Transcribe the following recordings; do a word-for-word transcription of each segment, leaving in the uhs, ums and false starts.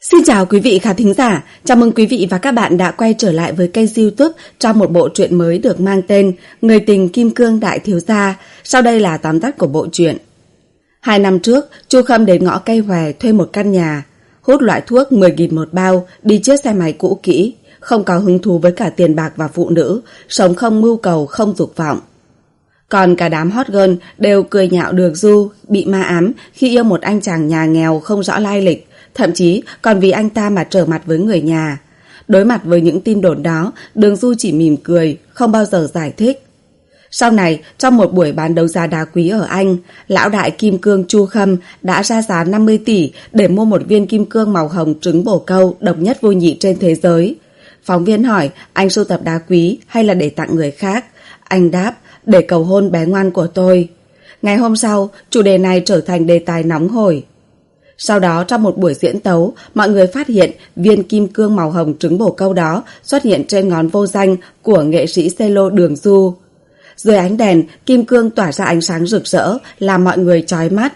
Xin chào quý vị khán thính giả, chào mừng quý vị và các bạn đã quay trở lại với kênh YouTube trong một bộ truyện mới được mang tên Người tình Kim Cương Đại Thiếu Gia. Sau đây là tóm tắt của bộ truyện. Hai năm trước, Chu Khâm đến ngõ Cây Hòe thuê một căn nhà, hút loại thuốc mười nghìn một bao, đi chiếc xe máy cũ kỹ, không có hứng thú với cả tiền bạc và phụ nữ, sống không mưu cầu, không dục vọng. Còn cả đám hot girl đều cười nhạo Đường Du bị ma ám khi yêu một anh chàng nhà nghèo không rõ lai lịch, thậm chí còn vì anh ta mà trở mặt với người nhà. Đối mặt với những tin đồn đó, Đường Du chỉ mỉm cười, không bao giờ giải thích. Sau này, trong một buổi bán đấu giá đá quý ở Anh, lão đại kim cương Chu Khâm đã ra giá năm mươi tỷ để mua một viên kim cương màu hồng trứng bồ câu độc nhất vô nhị trên thế giới. Phóng viên hỏi anh sưu tập đá quý hay là để tặng người khác. Anh đáp, để cầu hôn bé ngoan của tôi. Ngày hôm sau, chủ đề này trở thành đề tài nóng hổi. Sau đó trong một buổi diễn tấu, mọi người phát hiện viên kim cương màu hồng trứng bồ câu đó xuất hiện trên ngón vô danh của nghệ sĩ cello Đường Du. Dưới ánh đèn, kim cương tỏa ra ánh sáng rực rỡ, làm mọi người chói mắt.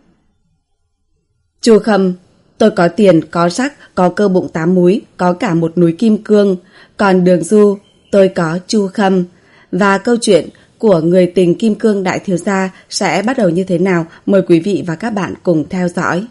Chu Khâm, tôi có tiền, có sắc, có cơ bụng tám múi, có cả một núi kim cương. Còn Đường Du, tôi có Chu Khâm. Và câu chuyện của Người tình Kim Cương Đại Thiếu Gia sẽ bắt đầu như thế nào? Mời quý vị và các bạn cùng theo dõi.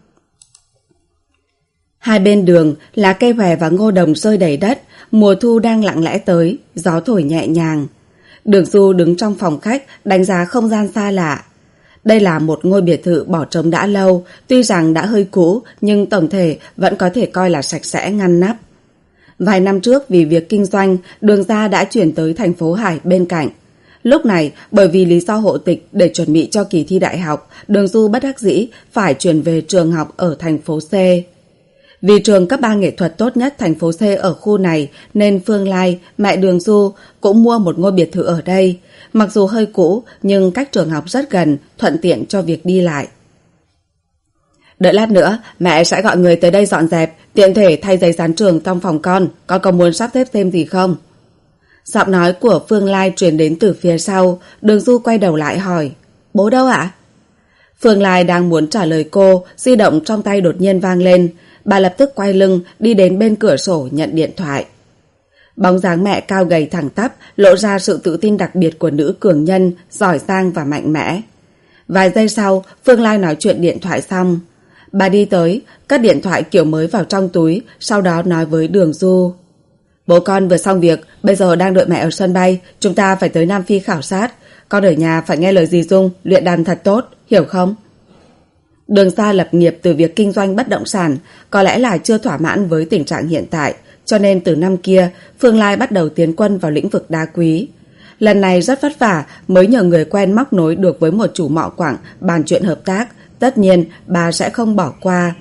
Hai bên đường là cây hòe và ngô đồng rơi đầy đất, mùa thu đang lặng lẽ tới, gió thổi nhẹ nhàng. Đường Du đứng trong phòng khách đánh giá không gian xa lạ. Đây là một ngôi biệt thự bỏ trống đã lâu, tuy rằng đã hơi cũ nhưng tổng thể vẫn có thể coi là sạch sẽ ngăn nắp. Vài năm trước vì việc kinh doanh, Đường gia đã chuyển tới thành phố Hải bên cạnh. Lúc này, bởi vì lý do hộ tịch để chuẩn bị cho kỳ thi đại học, Đường Du bất đắc dĩ phải chuyển về trường học ở thành phố C. Vì trường cấp ba nghệ thuật tốt nhất thành phố C ở khu này nên Phương Lai, mẹ Đường Du, cũng mua một ngôi biệt thự ở đây. Mặc dù hơi cũ nhưng cách trường học rất gần, thuận tiện cho việc đi lại. Đợi lát nữa, mẹ sẽ gọi người tới đây dọn dẹp, tiện thể thay giấy dán trường trong phòng con. Con có muốn sắp xếp thêm gì không? Giọng nói của Phương Lai truyền đến từ phía sau. Đường Du quay đầu lại hỏi, bố đâu ạ? Phương Lai đang muốn trả lời cô, di động trong tay đột nhiên vang lên. Bà lập tức quay lưng đi đến bên cửa sổ nhận điện thoại. Bóng dáng mẹ cao gầy thẳng tắp lộ ra sự tự tin đặc biệt của nữ cường nhân, giỏi giang và mạnh mẽ. Vài giây sau, Phương Lai nói chuyện điện thoại xong. Bà đi tới, cất điện thoại kiểu mới vào trong túi, sau đó nói với Đường Du. Bố con vừa xong việc, bây giờ đang đợi mẹ ở sân bay, chúng ta phải tới Nam Phi khảo sát. Con ở nhà phải nghe lời dì Dung, luyện đàn thật tốt, hiểu không? Đường Gia lập nghiệp từ việc kinh doanh bất động sản, có lẽ là chưa thỏa mãn với tình trạng hiện tại, cho nên từ năm kia, Phương Lai bắt đầu tiến quân vào lĩnh vực đá quý. Lần này rất vất vả mới nhờ người quen móc nối được với một chủ mỏ quặng bàn chuyện hợp tác, tất nhiên bà sẽ không bỏ qua.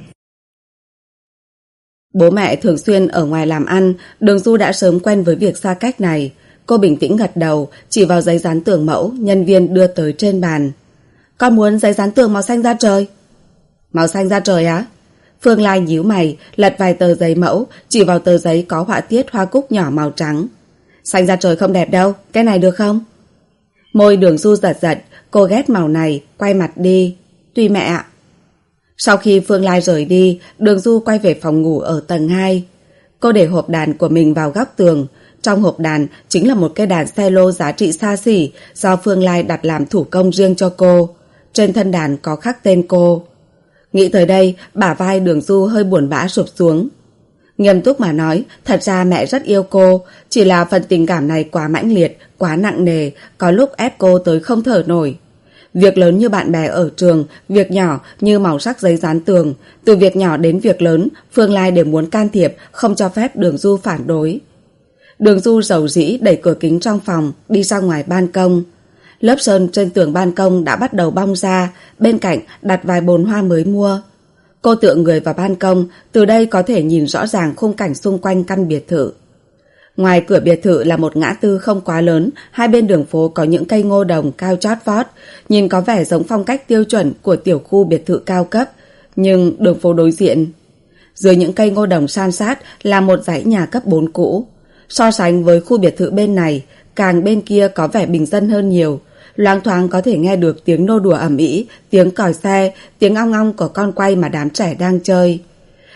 Bố mẹ thường xuyên ở ngoài làm ăn, Đường Du đã sớm quen với việc xa cách này. Cô bình tĩnh gật đầu, chỉ vào giấy dán tường mẫu nhân viên đưa tới trên bàn. Con muốn giấy dán tường màu xanh da trời. Màu xanh da trời á? Phương Lai nhíu mày, lật vài tờ giấy mẫu, chỉ vào tờ giấy có họa tiết hoa cúc nhỏ màu trắng. Xanh da trời không đẹp đâu, cái này được không? Môi Đường Du giật giật, cô ghét màu này, quay mặt đi. Tùy mẹ ạ. Sau khi Phương Lai rời đi, Đường Du quay về phòng ngủ ở tầng hai. Cô để hộp đàn của mình vào góc tường. Trong hộp đàn chính là một cây đàn cello giá trị xa xỉ do Phương Lai đặt làm thủ công riêng cho cô. Trên thân đàn có khắc tên cô. Nghĩ tới đây, bả vai Đường Du hơi buồn bã sụp xuống. Nghiêm túc mà nói, thật ra mẹ rất yêu cô, chỉ là phần tình cảm này quá mãnh liệt, quá nặng nề, có lúc ép cô tới không thở nổi. Việc lớn như bạn bè ở trường, việc nhỏ như màu sắc giấy dán tường, từ việc nhỏ đến việc lớn, Phương Lai đều muốn can thiệp, không cho phép Đường Du phản đối. Đường Du rầu rĩ đẩy cửa kính trong phòng, đi ra ngoài ban công. Lớp sơn trên tường ban công đã bắt đầu bong ra, bên cạnh đặt vài bồn hoa mới mua. Cô tựa người vào ban công, từ đây có thể nhìn rõ ràng khung cảnh xung quanh căn biệt thự. Ngoài cửa biệt thự là một ngã tư không quá lớn, hai bên đường phố có những cây ngô đồng cao chót vót, nhìn có vẻ giống phong cách tiêu chuẩn của tiểu khu biệt thự cao cấp, nhưng đường phố đối diện. Dưới những cây ngô đồng san sát là một dãy nhà cấp bốn cũ. So sánh với khu biệt thự bên này, càng bên kia có vẻ bình dân hơn nhiều. Loáng thoáng có thể nghe được tiếng nô đùa ầm ĩ, tiếng còi xe, tiếng ong ong của con quay mà đám trẻ đang chơi.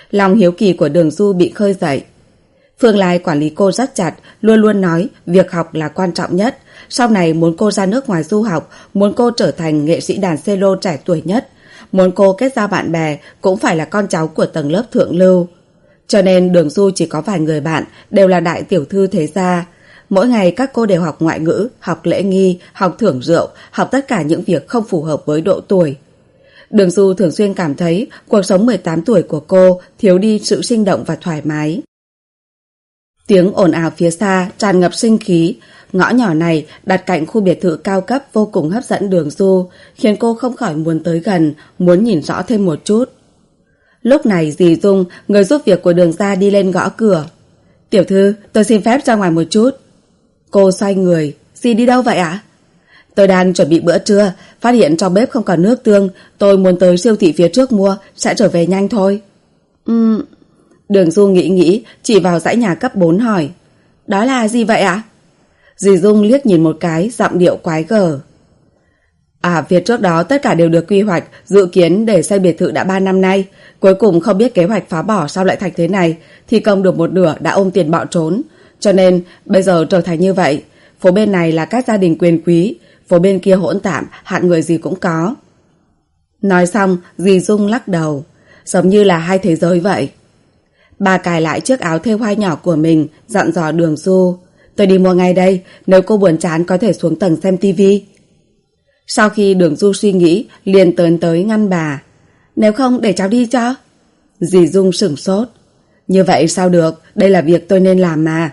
Lòng hiếu kỳ của Đường Du bị khơi dậy. Phương Lai quản lý cô rất chặt, luôn luôn nói việc học là quan trọng nhất. Sau này muốn cô ra nước ngoài du học, muốn cô trở thành nghệ sĩ đàn cello trẻ tuổi nhất, muốn cô kết giao bạn bè cũng phải là con cháu của tầng lớp thượng lưu. Cho nên Đường Du chỉ có vài người bạn, đều là đại tiểu thư thế gia. Mỗi ngày các cô đều học ngoại ngữ, học lễ nghi, học thưởng rượu, học tất cả những việc không phù hợp với độ tuổi. Đường Du thường xuyên cảm thấy cuộc sống mười tám tuổi của cô thiếu đi sự sinh động và thoải mái. Tiếng ồn ào phía xa tràn ngập sinh khí. Ngõ nhỏ này đặt cạnh khu biệt thự cao cấp vô cùng hấp dẫn Đường Du, khiến cô không khỏi muốn tới gần, muốn nhìn rõ thêm một chút. Lúc này dì Dung, người giúp việc của Đường gia, đi lên gõ cửa. Tiểu thư, tôi xin phép ra ngoài một chút. Cô xoay người. Dì đi đâu vậy ạ? Tôi đang chuẩn bị bữa trưa, phát hiện trong bếp không còn nước tương, tôi muốn tới siêu thị phía trước mua, sẽ trở về nhanh thôi. Ừm... Đường Du nghĩ nghĩ, chỉ vào dãy nhà cấp bốn hỏi. Đó là gì vậy ạ? Dì Dung liếc nhìn một cái, giọng điệu quái gở. À, phía trước đó tất cả đều được quy hoạch, dự kiến để xây biệt thự đã ba năm nay. Cuối cùng không biết kế hoạch phá bỏ sao lại thành thế này, thi công được một nửa đã ôm tiền bỏ trốn. Cho nên bây giờ trở thành như vậy. Phố bên này là các gia đình quyền quý, phố bên kia hỗn tạp, hạng người gì cũng có. Nói xong, dì Dung lắc đầu. Giống như là hai thế giới vậy. Bà cài lại chiếc áo thêu hoa nhỏ của mình, dặn dò Đường Du. Tôi đi mua ngay đây, nếu cô buồn chán có thể xuống tầng xem tivi. Sau khi Đường Du suy nghĩ, liền tớn tới ngăn bà. Nếu không để cháu đi cho. Dì Dung sửng sốt. Như vậy sao được, đây là việc tôi nên làm mà.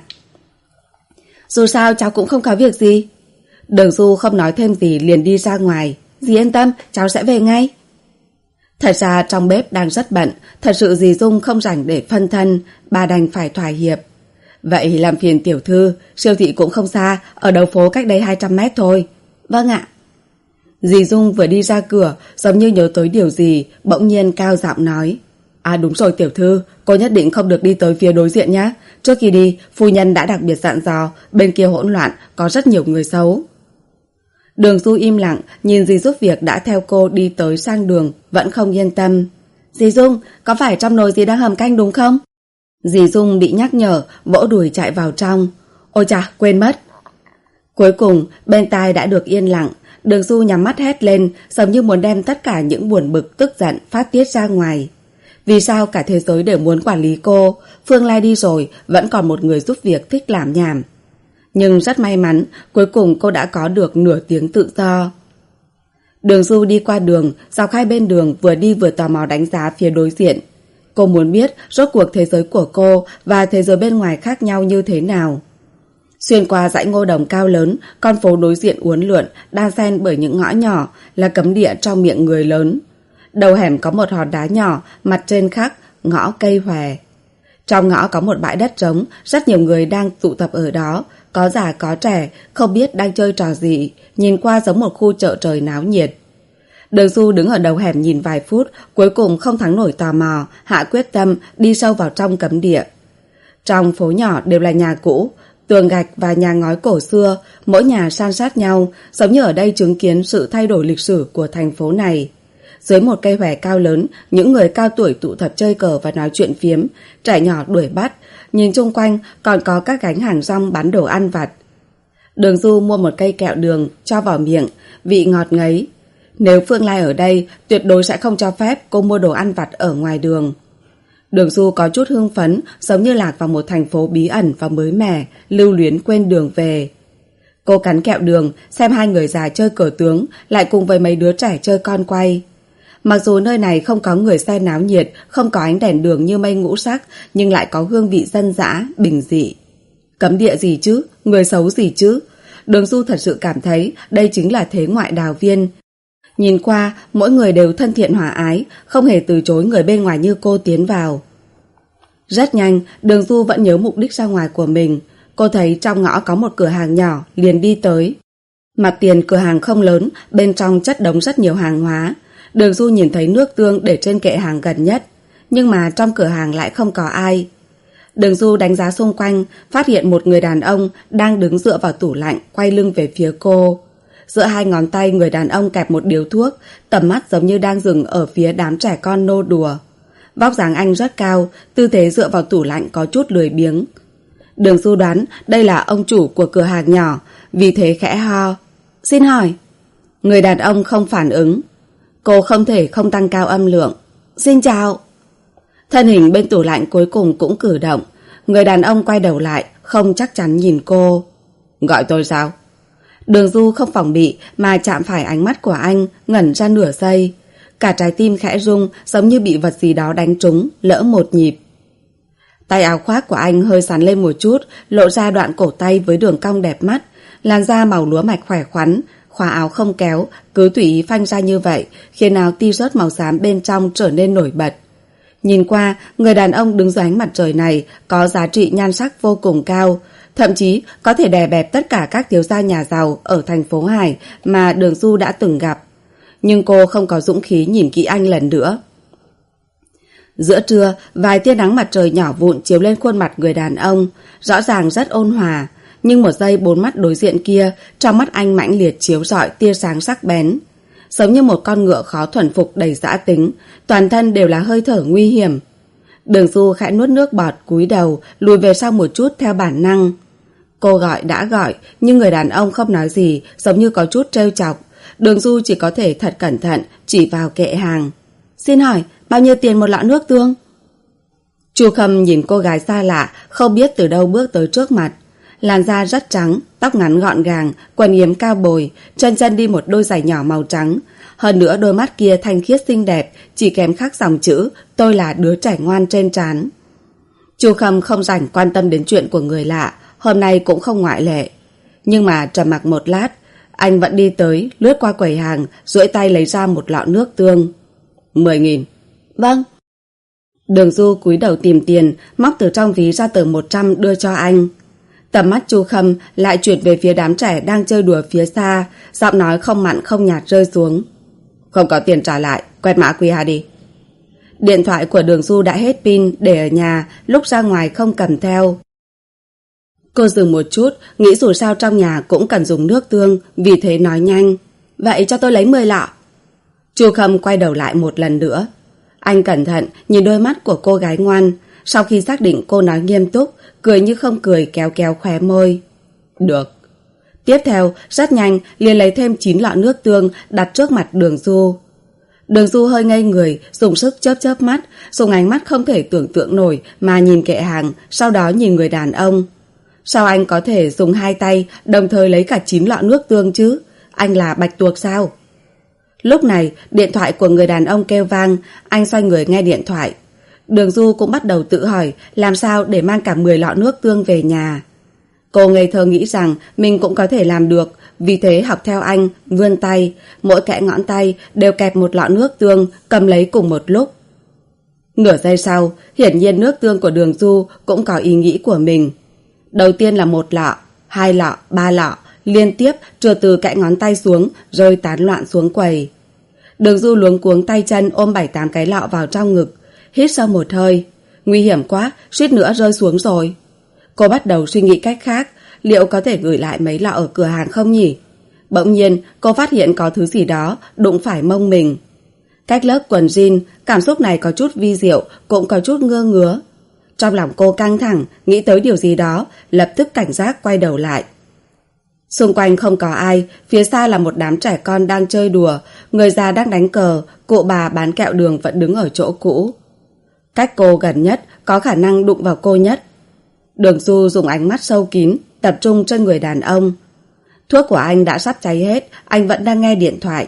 Dù sao cháu cũng không có việc gì. Đường Du không nói thêm gì liền đi ra ngoài. Dì yên tâm, cháu sẽ về ngay. Thật ra trong bếp đang rất bận, thật sự dì Dung không rảnh để phân thân, bà đành phải thỏa hiệp. Vậy làm phiền tiểu thư, siêu thị cũng không xa, ở đầu phố cách đây hai trăm mét thôi. Vâng ạ. Dì Dung vừa đi ra cửa, giống như nhớ tới điều gì, bỗng nhiên cao giọng nói. À đúng rồi tiểu thư, cô nhất định không được đi tới phía đối diện nhé. Trước khi đi, phu nhân đã đặc biệt dặn dò, bên kia hỗn loạn, có rất nhiều người xấu. Đường Du im lặng, nhìn dì giúp việc đã theo cô đi tới sang đường, vẫn không yên tâm. Dì Dung, có phải trong nồi dì đang hầm canh đúng không? Dì Dung bị nhắc nhở, vỗ đùi chạy vào trong. Ôi chà, quên mất. Cuối cùng, bên tai đã được yên lặng. Đường Du nhắm mắt hét lên, giống như muốn đem tất cả những buồn bực tức giận phát tiết ra ngoài. Vì sao cả thế giới đều muốn quản lý cô? Phương Lai đi rồi, vẫn còn một người giúp việc thích làm nhảm. Nhưng rất may mắn, cuối cùng cô đã có được nửa tiếng tự do. Đường Du đi qua đường, dọc hai bên đường vừa đi vừa tò mò đánh giá phía đối diện. Cô muốn biết rốt cuộc thế giới của cô và thế giới bên ngoài khác nhau như thế nào. Xuyên qua dãy ngô đồng cao lớn, con phố đối diện uốn lượn, đan xen bởi những ngõ nhỏ, là cấm địa trong miệng người lớn. Đầu hẻm có một hòn đá nhỏ, mặt trên khắc ngõ cây hòe. Trong ngõ có một bãi đất trống, rất nhiều người đang tụ tập ở đó, có già có trẻ, không biết đang chơi trò gì, nhìn qua giống một khu chợ trời náo nhiệt. Đường Du đứng ở đầu hẻm nhìn vài phút, cuối cùng không thắng nổi tò mò, hạ quyết tâm đi sâu vào trong cấm địa. Trong phố nhỏ đều là nhà cũ, tường gạch và nhà ngói cổ xưa, mỗi nhà san sát nhau, giống như ở đây chứng kiến sự thay đổi lịch sử của thành phố này. Dưới một cây hòe cao lớn, những người cao tuổi tụ tập chơi cờ và nói chuyện phiếm, trẻ nhỏ đuổi bắt, nhìn chung quanh còn có các gánh hàng rong bán đồ ăn vặt. Đường Du mua một cây kẹo đường, cho vào miệng, vị ngọt ngấy. Nếu Phương Lai ở đây, tuyệt đối sẽ không cho phép cô mua đồ ăn vặt ở ngoài đường. Đường Du có chút hưng phấn, giống như lạc vào một thành phố bí ẩn và mới mẻ, lưu luyến quên đường về. Cô cắn kẹo đường, xem hai người già chơi cờ tướng, lại cùng với mấy đứa trẻ chơi con quay. Mặc dù nơi này không có người xem náo nhiệt, không có ánh đèn đường như mây ngũ sắc, nhưng lại có hương vị dân dã, bình dị. Cấm địa gì chứ? Người xấu gì chứ? Đường Du thật sự cảm thấy đây chính là thế ngoại đào viên. Nhìn qua, mỗi người đều thân thiện hòa ái, không hề từ chối người bên ngoài như cô tiến vào. Rất nhanh, Đường Du vẫn nhớ mục đích ra ngoài của mình. Cô thấy trong ngõ có một cửa hàng nhỏ, liền đi tới. Mặt tiền cửa hàng không lớn, bên trong chất đống rất nhiều hàng hóa. Đường Du nhìn thấy nước tương để trên kệ hàng gần nhất, nhưng mà trong cửa hàng lại không có ai. Đường Du đánh giá xung quanh, phát hiện một người đàn ông đang đứng dựa vào tủ lạnh, quay lưng về phía cô. Giữa hai ngón tay người đàn ông kẹp một điếu thuốc, tầm mắt giống như đang dừng ở phía đám trẻ con nô đùa. Vóc dáng anh rất cao, tư thế dựa vào tủ lạnh có chút lười biếng. Đường Du đoán đây là ông chủ của cửa hàng nhỏ, vì thế khẽ ho. Xin hỏi. Người đàn ông không phản ứng. Cô không thể không tăng cao âm lượng. Xin chào. Thân hình bên tủ lạnh cuối cùng cũng cử động. Người đàn ông quay đầu lại, không chắc chắn nhìn cô. Gọi tôi sao? Đường Du không phòng bị mà chạm phải ánh mắt của anh, ngẩn ra nửa giây. Cả trái tim khẽ rung, giống như bị vật gì đó đánh trúng, lỡ một nhịp. Tay áo khoác của anh hơi sắn lên một chút, lộ ra đoạn cổ tay với đường cong đẹp mắt, làn da màu lúa mạch khỏe khoắn, khóa áo không kéo, cứ tùy ý phanh ra như vậy, khiến áo t-shirt màu xám bên trong trở nên nổi bật. Nhìn qua, người đàn ông đứng dưới ánh mặt trời này có giá trị nhan sắc vô cùng cao, thậm chí có thể đè bẹp tất cả các thiếu gia nhà giàu ở thành phố Hải mà Đường Du đã từng gặp. Nhưng cô không có dũng khí nhìn kỹ anh lần nữa. Giữa trưa, vài tia nắng mặt trời nhỏ vụn chiếu lên khuôn mặt người đàn ông, rõ ràng rất ôn hòa, nhưng một giây bốn mắt đối diện kia, trong mắt anh mãnh liệt chiếu rọi tia sáng sắc bén. Giống như một con ngựa khó thuần phục đầy dã tính, toàn thân đều là hơi thở nguy hiểm. Đường Du khẽ nuốt nước bọt, cúi đầu, lùi về sau một chút theo bản năng. Cô gọi đã gọi, nhưng người đàn ông không nói gì, giống như có chút trêu chọc. Đường Du chỉ có thể thật cẩn thận chỉ vào kệ hàng. Xin hỏi, bao nhiêu tiền một lọ nước tương? Chu Khâm nhìn cô gái xa lạ, không biết từ đâu bước tới trước mặt. Làn da rất trắng, tóc ngắn gọn gàng, quần yếm cao bồi, chân chân đi một đôi giày nhỏ màu trắng. Hơn nữa đôi mắt kia thanh khiết xinh đẹp, chỉ kém khắc dòng chữ tôi là đứa trẻ ngoan trên trán. Chu Khâm không rảnh quan tâm đến chuyện của người lạ, hôm nay cũng không ngoại lệ. Nhưng mà trầm mặc một lát, anh vẫn đi tới, lướt qua quầy hàng, duỗi tay lấy ra một lọ nước tương. Mười nghìn. Vâng. Đường Du cúi đầu tìm tiền, móc từ trong ví ra tờ một trăm đưa cho anh. Tầm mắt Chu Khâm lại chuyển về phía đám trẻ đang chơi đùa phía xa, giọng nói không mặn không nhạt rơi xuống. Không có tiền trả lại, quẹt mã quy rờ đi. Điện thoại của Đường Du đã hết pin, để ở nhà, lúc ra ngoài không cầm theo. Cô dừng một chút, nghĩ dù sao trong nhà cũng cần dùng nước tương, vì thế nói nhanh. Vậy cho tôi lấy mười lọ. Chu Khâm quay đầu lại một lần nữa. Anh cẩn thận nhìn đôi mắt của cô gái ngoan. Sau khi xác định cô nói nghiêm túc, cười như không cười, kéo kéo khóe môi. Được. Tiếp theo, rất nhanh liền lấy thêm chín lọ nước tương đặt trước mặt Đường Du. Đường Du hơi ngây người, dùng sức chớp chớp mắt, dùng ánh mắt không thể tưởng tượng nổi mà nhìn kệ hàng, sau đó nhìn người đàn ông. Sao anh có thể dùng hai tay đồng thời lấy cả chín lọ nước tương chứ? Anh là bạch tuộc sao? Lúc này, điện thoại của người đàn ông kêu vang, anh xoay người nghe điện thoại. Đường Du cũng bắt đầu tự hỏi làm sao để mang cả mười lọ nước tương về nhà. Cô ngây thơ nghĩ rằng mình cũng có thể làm được, vì thế học theo anh, vươn tay, mỗi kẽ ngón tay đều kẹp một lọ nước tương, cầm lấy cùng một lúc. Nửa giây sau, hiển nhiên nước tương của Đường Du cũng có ý nghĩ của mình. Đầu tiên là một lọ, hai lọ, ba lọ, liên tiếp trượt từ kẽ ngón tay xuống, rơi tán loạn xuống quầy. Đường Du luống cuống tay chân ôm bảy tám cái lọ vào trong ngực, hít sâu một hơi. Nguy hiểm quá, suýt nữa rơi xuống rồi. Cô bắt đầu suy nghĩ cách khác, liệu có thể gửi lại mấy lọ ở cửa hàng không nhỉ? Bỗng nhiên, cô phát hiện có thứ gì đó đụng phải mông mình. Cách lớp quần jean, cảm xúc này có chút vi diệu, cũng có chút ngơ ngứa. Trong lòng cô căng thẳng, nghĩ tới điều gì đó, lập tức cảnh giác quay đầu lại. Xung quanh không có ai, phía xa là một đám trẻ con đang chơi đùa, người già đang đánh cờ, cụ bà bán kẹo đường vẫn đứng ở chỗ cũ. Cách cô gần nhất, có khả năng đụng vào cô nhất. Đường Du dùng ánh mắt sâu kín, tập trung trên người đàn ông. Thuốc của anh đã sắp cháy hết, anh vẫn đang nghe điện thoại.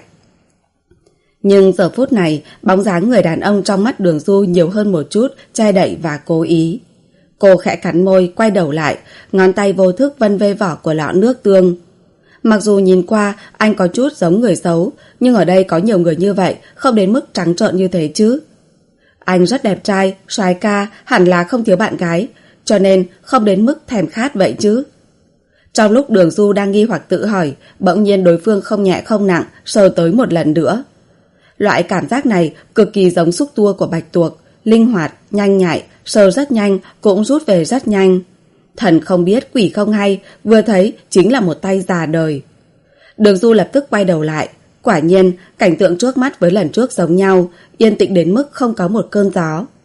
Nhưng giờ phút này, bóng dáng người đàn ông trong mắt Đường Du nhiều hơn một chút, che đậy và cố ý. Cô khẽ cắn môi, quay đầu lại, ngón tay vô thức vân vê vỏ của lọ nước tương. Mặc dù nhìn qua anh có chút giống người xấu, nhưng ở đây có nhiều người như vậy, không đến mức trắng trợn như thế chứ. Anh rất đẹp trai, soái ca, hẳn là không thiếu bạn gái, cho nên không đến mức thèm khát vậy chứ. Trong lúc Đường Du đang nghi hoặc tự hỏi, bỗng nhiên đối phương không nhẹ không nặng sờ tới một lần nữa. Loại cảm giác này cực kỳ giống xúc tua của bạch tuộc, linh hoạt, nhanh nhạy, sờ rất nhanh, cũng rút về rất nhanh. Thần không biết quỷ không hay, vừa thấy chính là một tay già đời. Đường Du lập tức quay đầu lại. Quả nhiên, cảnh tượng trước mắt với lần trước giống nhau, yên tĩnh đến mức không có một cơn gió.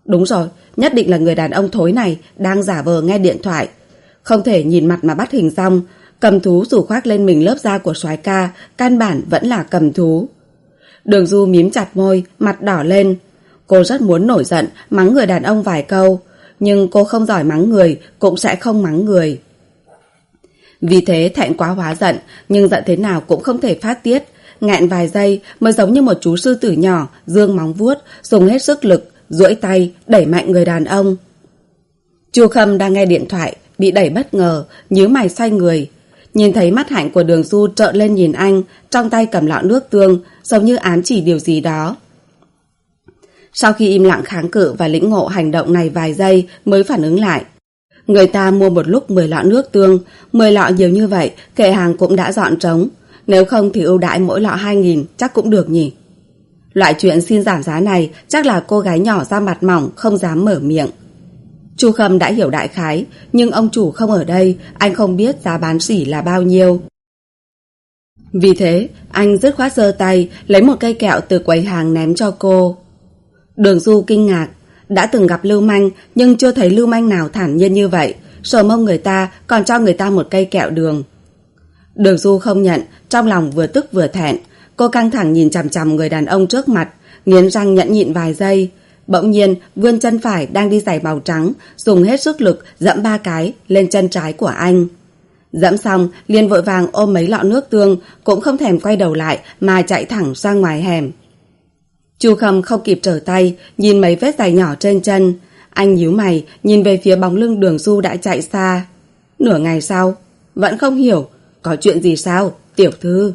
Đúng rồi, nhất định là người đàn ông thối này đang giả vờ nghe điện thoại. Không thể nhìn mặt mà bắt hình dong. Cầm thú dù khoác lên mình lớp da của soái ca, căn bản vẫn là cầm thú. Đường Du mím chặt môi, mặt đỏ lên. Cô rất muốn nổi giận, mắng người đàn ông vài câu, nhưng cô không giỏi mắng người, cũng sẽ không mắng người. Vì thế thẹn quá hóa giận, nhưng giận thế nào cũng không thể phát tiết. Nghẹn vài giây mới giống như một chú sư tử nhỏ, giương móng vuốt, dùng hết sức lực, duỗi tay, đẩy mạnh người đàn ông. Chu Khâm đang nghe điện thoại, bị đẩy bất ngờ, nhíu mày xoay người. Nhìn thấy mắt hạnh của Đường Du trợn lên nhìn anh, trong tay cầm lọ nước tương, giống như ám chỉ điều gì đó. Sau khi im lặng kháng cự và lĩnh ngộ hành động này vài giây mới phản ứng lại. Người ta mua một lúc mười lọ nước tương, mười lọ nhiều như vậy, kệ hàng cũng đã dọn trống. Nếu không thì ưu đãi mỗi lọ hai nghìn chắc cũng được nhỉ. Loại chuyện xin giảm giá này chắc là cô gái nhỏ da mặt mỏng không dám mở miệng. Chu Khâm đã hiểu đại khái, nhưng ông chủ không ở đây, anh không biết giá bán sỉ là bao nhiêu. Vì thế, anh dứt khoát giơ tay, lấy một cây kẹo từ quầy hàng ném cho cô. Đường Du kinh ngạc, đã từng gặp lưu manh nhưng chưa thấy lưu manh nào thản nhiên như vậy, sờ mông người ta còn cho người ta một cây kẹo đường. Đường Du không nhận, trong lòng vừa tức vừa thẹn. Cô căng thẳng nhìn chằm chằm người đàn ông trước mặt, nghiến răng nhẫn nhịn vài giây. Bỗng nhiên vươn chân phải đang đi giày màu trắng, dùng hết sức lực dẫm ba cái lên chân trái của anh. Dẫm xong liền vội vàng ôm mấy lọ nước tương, cũng không thèm quay đầu lại mà chạy thẳng ra ngoài hẻm. Chu Khâm không kịp trở tay, nhìn mấy vết giày nhỏ trên chân. Anh nhíu mày nhìn về phía bóng lưng Đường Du đã chạy xa. Nửa ngày sau vẫn không hiểu có chuyện gì sao, tiểu thư.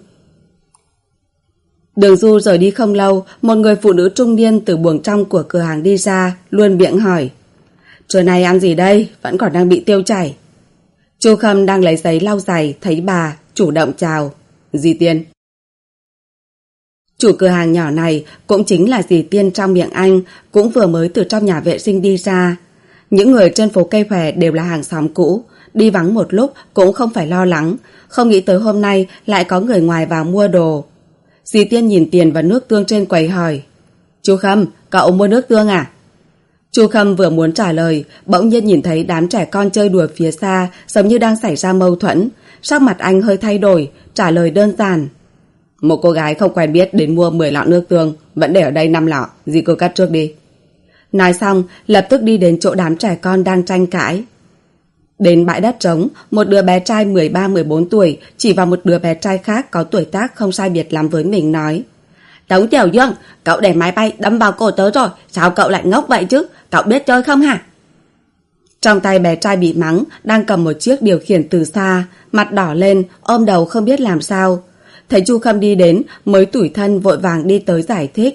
Đường Du rời đi không lâu, một người phụ nữ trung niên từ buồng trong của cửa hàng đi ra, luôn miệng hỏi: trưa nay ăn gì đây, vẫn còn đang bị tiêu chảy. Chu Khâm đang lấy giấy lau giày, thấy bà, chủ động chào: dì Tiên. Chủ cửa hàng nhỏ này cũng chính là dì Tiên trong miệng anh, cũng vừa mới từ trong nhà vệ sinh đi ra. Những người trên phố Cây Khỏe đều là hàng xóm cũ, đi vắng một lúc cũng không phải lo lắng, không nghĩ tới hôm nay lại có người ngoài vào mua đồ. Dì Tiên nhìn tiền và nước tương trên quầy hỏi: Chu Khâm, cậu mua nước tương à? Chu Khâm vừa muốn trả lời, bỗng nhiên nhìn thấy đám trẻ con chơi đùa phía xa, giống như đang xảy ra mâu thuẫn. Sắc mặt anh hơi thay đổi, trả lời đơn giản: một cô gái không quen biết đến mua mười lọ nước tương, vẫn để ở đây năm lọ, dì cứ cắt trước đi. Nói xong, lập tức đi đến chỗ đám trẻ con đang tranh cãi. Đến bãi đất trống, một đứa bé trai mười ba mười bốn tuổi chỉ vào một đứa bé trai khác có tuổi tác không sai biệt lắm với mình nói: Tống Tiểu Dương, cậu để máy bay đâm vào cổ tớ rồi, sao cậu lại ngốc vậy chứ, cậu biết chơi không hả? Trong tay bé trai bị mắng đang cầm một chiếc điều khiển từ xa, mặt đỏ lên, ôm đầu không biết làm sao. Thấy Chu Khâm đi đến mới tủi thân vội vàng đi tới giải thích: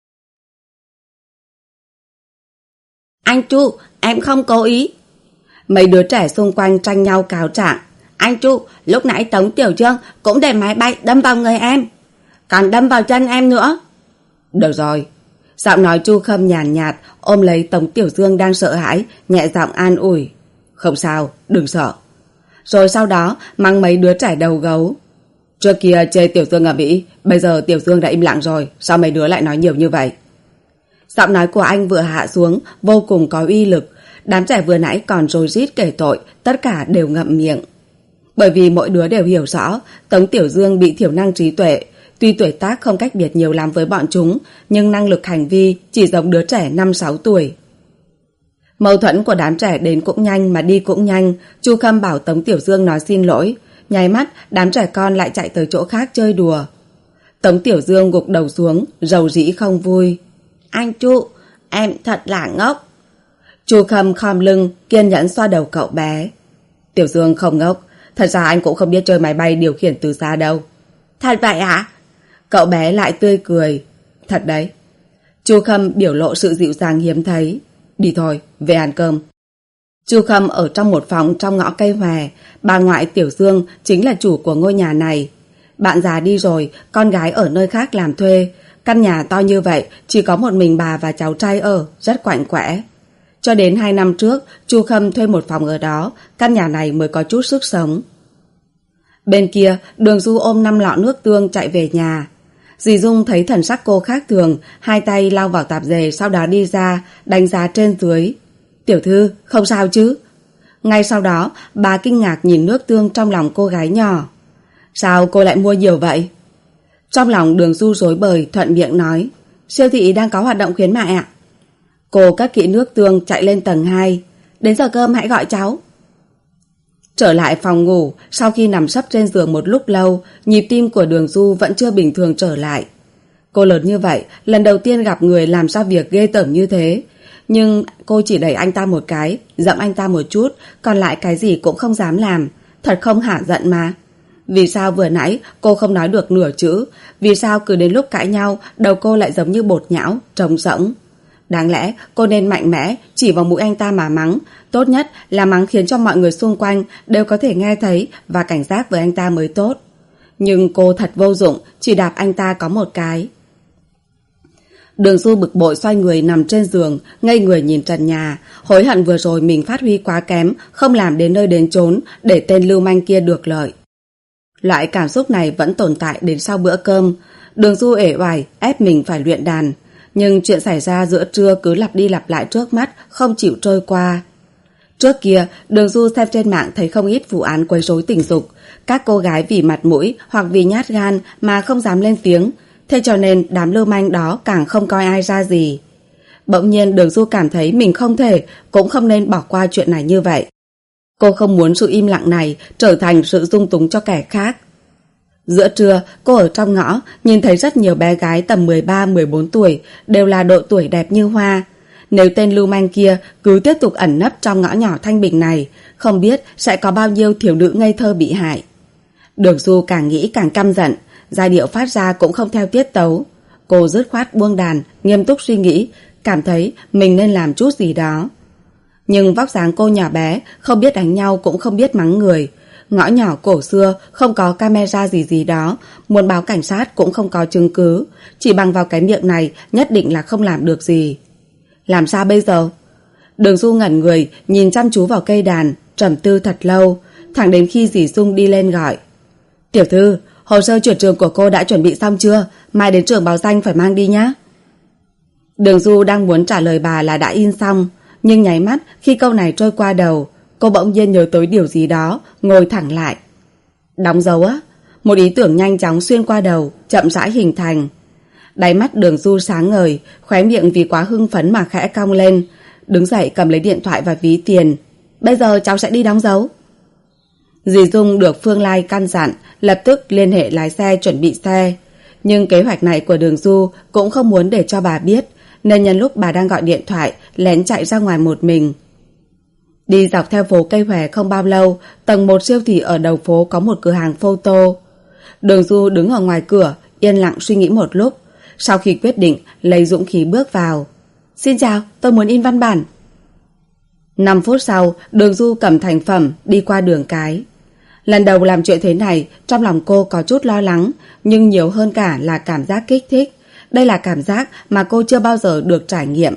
Anh Chu, em không cố ý. Mấy đứa trẻ xung quanh tranh nhau cáo trạng: Anh Chu, lúc nãy Tống Tiểu Dương cũng để máy bay đâm vào người em, còn đâm vào chân em nữa. Được rồi. Giọng nói Chu Khâm nhàn nhạt, nhạt ôm lấy Tống Tiểu Dương đang sợ hãi, nhẹ giọng an ủi: Không sao, đừng sợ. Rồi sau đó mang mấy đứa trẻ đầu gấu: Trước kia chê Tiểu Dương ở Mỹ, bây giờ Tiểu Dương đã im lặng rồi, sao mấy đứa lại nói nhiều như vậy? Giọng nói của anh vừa hạ xuống vô cùng có uy lực. Đám trẻ vừa nãy còn rối rít kể tội, tất cả đều ngậm miệng. Bởi vì mỗi đứa đều hiểu rõ Tống Tiểu Dương bị thiểu năng trí tuệ. Tuy tuổi tác không cách biệt nhiều lắm với bọn chúng, nhưng năng lực hành vi chỉ giống đứa trẻ năm sáu tuổi. Mâu thuẫn của đám trẻ đến cũng nhanh mà đi cũng nhanh. Chu Khâm bảo Tống Tiểu Dương nói xin lỗi, nháy mắt đám trẻ con lại chạy tới chỗ khác chơi đùa. Tống Tiểu Dương gục đầu xuống, rầu rĩ không vui: Anh Chu, em thật là ngốc. Chu Khâm khom lưng, kiên nhẫn xoa đầu cậu bé: Tiểu Dương không ngốc, thật ra anh cũng không biết chơi máy bay điều khiển từ xa đâu. Thật vậy hả? Cậu bé lại tươi cười: Thật đấy. Chu Khâm biểu lộ sự dịu dàng hiếm thấy: Đi thôi, về ăn cơm. Chu Khâm ở trong một phòng trong ngõ Cây Hòe. Bà ngoại Tiểu Dương chính là chủ của ngôi nhà này. Bạn già đi rồi, con gái ở nơi khác làm thuê. Căn nhà to như vậy, chỉ có một mình bà và cháu trai ở, rất quạnh quẽ. Cho đến hai năm trước, Chu Khâm thuê một phòng ở đó, căn nhà này mới có chút sức sống. Bên kia, Đường Du ôm năm lọ nước tương chạy về nhà. Dì Dung thấy thần sắc cô khác thường, hai tay lau vào tạp dề, sau đó đi ra, đánh giá trên dưới. Tiểu thư, không sao chứ? Ngay sau đó, bà kinh ngạc nhìn nước tương trong lòng cô gái nhỏ. Sao cô lại mua nhiều vậy? Trong lòng Đường Du rối bời, thuận miệng nói. Siêu thị đang có hoạt động khuyến mại ạ. Cô cất kỹ nước tương chạy lên tầng hai. Đến giờ cơm hãy gọi cháu. Trở lại phòng ngủ, sau khi nằm sấp trên giường một lúc lâu, nhịp tim của Đường Du vẫn chưa bình thường trở lại. Cô lớn như vậy, lần đầu tiên gặp người làm ra việc ghê tởm như thế. Nhưng cô chỉ đẩy anh ta một cái, dẫm anh ta một chút, còn lại cái gì cũng không dám làm. Thật không hả giận mà. Vì sao vừa nãy cô không nói được nửa chữ? Vì sao cứ đến lúc cãi nhau, đầu cô lại giống như bột nhão, trống rỗng? Đáng lẽ cô nên mạnh mẽ, chỉ vào mũi anh ta mà mắng. Tốt nhất là mắng khiến cho mọi người xung quanh đều có thể nghe thấy và cảnh giác với anh ta mới tốt. Nhưng cô thật vô dụng, chỉ đạp anh ta có một cái. Đường Du bực bội xoay người nằm trên giường, ngây người nhìn trần nhà, hối hận vừa rồi mình phát huy quá kém, không làm đến nơi đến chốn để tên lưu manh kia được lợi. Loại cảm xúc này vẫn tồn tại đến sau bữa cơm. Đường Du uể oải ép mình phải luyện đàn, nhưng chuyện xảy ra giữa trưa cứ lặp đi lặp lại trước mắt, không chịu trôi qua. Trước kia, Đường Du xem trên mạng thấy không ít vụ án quấy rối tình dục. Các cô gái vì mặt mũi hoặc vì nhát gan mà không dám lên tiếng. Thế cho nên đám lưu manh đó càng không coi ai ra gì. Bỗng nhiên Đường Du cảm thấy mình không thể, cũng không nên bỏ qua chuyện này như vậy. Cô không muốn sự im lặng này trở thành sự dung túng cho kẻ khác. Giữa trưa, cô ở trong ngõ nhìn thấy rất nhiều bé gái tầm mười ba mười bốn tuổi, đều là độ tuổi đẹp như hoa. Nếu tên lưu manh kia cứ tiếp tục ẩn nấp trong ngõ nhỏ thanh bình này, không biết sẽ có bao nhiêu thiếu nữ ngây thơ bị hại. Đường Du càng nghĩ càng căm giận, giai điệu phát ra cũng không theo tiết tấu. Cô dứt khoát buông đàn, nghiêm túc suy nghĩ, cảm thấy mình nên làm chút gì đó. Nhưng vóc dáng cô nhỏ bé, không biết đánh nhau cũng không biết mắng người. Ngõ nhỏ cổ xưa, không có camera gì gì đó, muốn báo cảnh sát cũng không có chứng cứ. Chỉ bằng vào cái miệng này nhất định là không làm được gì. Làm sao bây giờ? Đường Du ngẩn người, nhìn chăm chú vào cây đàn, trầm tư thật lâu, thẳng đến khi dì Dung đi lên gọi. Tiểu thư, hồ sơ chuyển trường của cô đã chuẩn bị xong chưa? Mai đến trường báo danh phải mang đi nhé. Đường Du đang muốn trả lời bà là đã in xong, nhưng nháy mắt khi câu này trôi qua đầu, cô bỗng nhiên nhớ tới điều gì đó, ngồi thẳng lại. Đóng dấu á? Một ý tưởng nhanh chóng xuyên qua đầu, chậm rãi hình thành. Đáy mắt Đường Du sáng ngời, khóe miệng vì quá hưng phấn mà khẽ cong lên, đứng dậy cầm lấy điện thoại và ví tiền. Bây giờ cháu sẽ đi đóng dấu. Dì Dung được Phương Lai căn dặn, lập tức liên hệ lái xe chuẩn bị xe. Nhưng kế hoạch này của Đường Du cũng không muốn để cho bà biết, nên nhân lúc bà đang gọi điện thoại, lén chạy ra ngoài một mình. Đi dọc theo phố Cây Hòe không bao lâu, tầng một siêu thị ở đầu phố có một cửa hàng photo. Đường Du đứng ở ngoài cửa, yên lặng suy nghĩ một lúc. Sau khi quyết định, lấy dũng khí bước vào. Xin chào, tôi muốn in văn bản. Năm phút sau, Đường Du cầm thành phẩm, đi qua đường cái. Lần đầu làm chuyện thế này, trong lòng cô có chút lo lắng, nhưng nhiều hơn cả là cảm giác kích thích. Đây là cảm giác mà cô chưa bao giờ được trải nghiệm.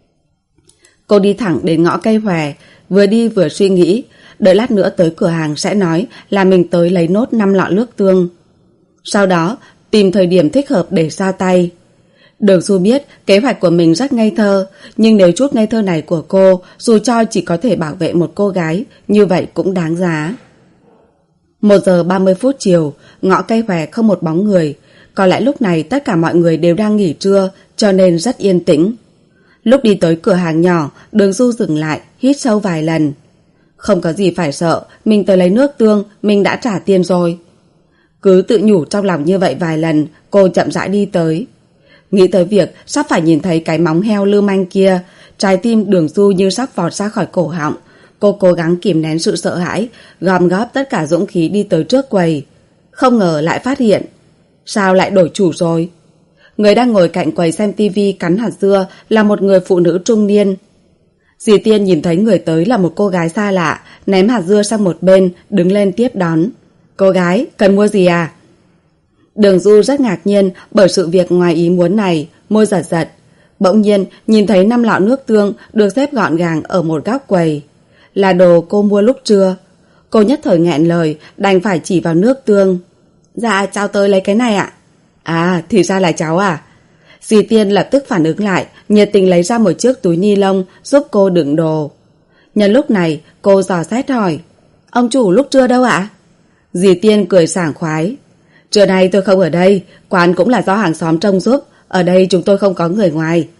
Cô đi thẳng đến ngõ Cây Hòe, vừa đi vừa suy nghĩ, đợi lát nữa tới cửa hàng sẽ nói là mình tới lấy nốt năm lọ nước tương. Sau đó, tìm thời điểm thích hợp để ra tay. Đường Du biết kế hoạch của mình rất ngây thơ, nhưng nếu chút ngây thơ này của cô, dù cho chỉ có thể bảo vệ một cô gái, như vậy cũng đáng giá. Một giờ ba mươi phút chiều, ngõ Cây Hòe không một bóng người. Có lẽ lúc này tất cả mọi người đều đang nghỉ trưa, cho nên rất yên tĩnh. Lúc đi tới cửa hàng nhỏ, Đường Du dừng lại, hít sâu vài lần. Không có gì phải sợ, mình tới lấy nước tương, mình đã trả tiền rồi. Cứ tự nhủ trong lòng như vậy vài lần, cô chậm rãi đi tới. Nghĩ tới việc sắp phải nhìn thấy cái móng heo lưu manh kia, trái tim Đường Du như sắp vọt ra khỏi cổ họng. Cô cố gắng kìm nén sự sợ hãi, gom góp tất cả dũng khí đi tới trước quầy. Không ngờ lại phát hiện, sao lại đổi chủ rồi? Người đang ngồi cạnh quầy xem tivi cắn hạt dưa là một người phụ nữ trung niên. Dì Tiên nhìn thấy người tới là một cô gái xa lạ, ném hạt dưa sang một bên, đứng lên tiếp đón. Cô gái, cần mua gì à? Đường Du rất ngạc nhiên bởi sự việc ngoài ý muốn này, môi giật giật. Bỗng nhiên nhìn thấy năm lọ nước tương được xếp gọn gàng ở một góc quầy. Là đồ cô mua lúc trưa. Cô nhất thời nghẹn lời, đành phải chỉ vào nước tương. Dạ, cháu tới lấy cái này ạ. À, thì ra là cháu à? Dì Tiên lập tức phản ứng lại, nhiệt tình lấy ra một chiếc túi ni lông giúp cô đựng đồ. Nhân lúc này, cô dò xét hỏi, ông chủ lúc trưa đâu ạ? Dì Tiên cười sảng khoái. Trưa nay tôi không ở đây, quán cũng là do hàng xóm trông giúp, ở đây chúng tôi không có người ngoài.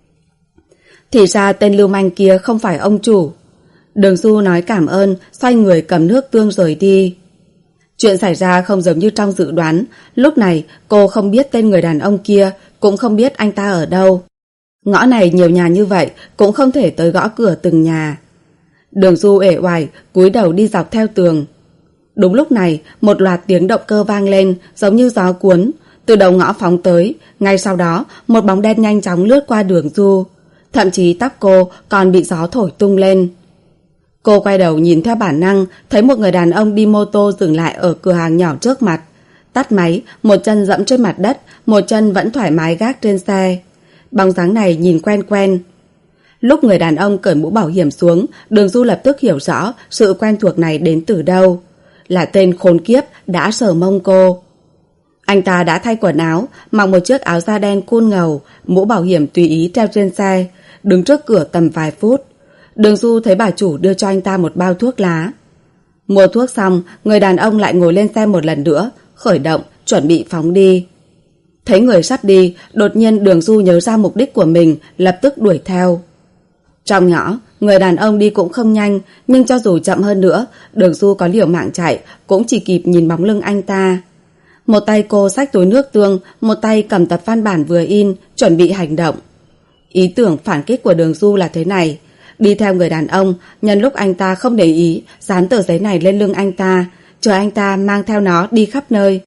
Thì ra tên lưu manh kia không phải ông chủ. Đường Du nói cảm ơn, xoay người cầm nước tương rời đi. Chuyện xảy ra không giống như trong dự đoán. Lúc này cô không biết tên người đàn ông kia, cũng không biết anh ta ở đâu. Ngõ này nhiều nhà như vậy, cũng không thể tới gõ cửa từng nhà. Đường Du uể oải cúi đầu đi dọc theo tường. Đúng lúc này, một loạt tiếng động cơ vang lên, giống như gió cuốn, từ đầu ngõ phóng tới. Ngay sau đó, một bóng đen nhanh chóng lướt qua Đường Du. Thậm chí tóc cô còn bị gió thổi tung lên. Cô quay đầu nhìn theo bản năng, thấy một người đàn ông đi mô tô dừng lại ở cửa hàng nhỏ trước mặt. Tắt máy, một chân dẫm trên mặt đất, một chân vẫn thoải mái gác trên xe. Bóng dáng này nhìn quen quen. Lúc người đàn ông cởi mũ bảo hiểm xuống, Đường Du lập tức hiểu rõ sự quen thuộc này đến từ đâu. Là tên khốn kiếp đã sờ mông cô. Anh ta đã thay quần áo, mặc một chiếc áo da đen cool ngầu, mũ bảo hiểm tùy ý treo trên xe, đứng trước cửa tầm vài phút. Đường Du thấy bà chủ đưa cho anh ta một bao thuốc lá. Mua thuốc xong, người đàn ông lại ngồi lên xe một lần nữa, khởi động, chuẩn bị phóng đi. Thấy người sắp đi, đột nhiên Đường Du nhớ ra mục đích của mình, lập tức đuổi theo. Trong ngõ, người đàn ông đi cũng không nhanh, nhưng cho dù chậm hơn nữa, Đường Du có liều mạng chạy, cũng chỉ kịp nhìn bóng lưng anh ta. Một tay cô xách túi nước tương, một tay cầm tập văn bản vừa in, chuẩn bị hành động. Ý tưởng phản kích của Đường Du là thế này. Đi theo người đàn ông, nhân lúc anh ta không để ý, dán tờ giấy này lên lưng anh ta, chờ anh ta mang theo nó đi khắp nơi.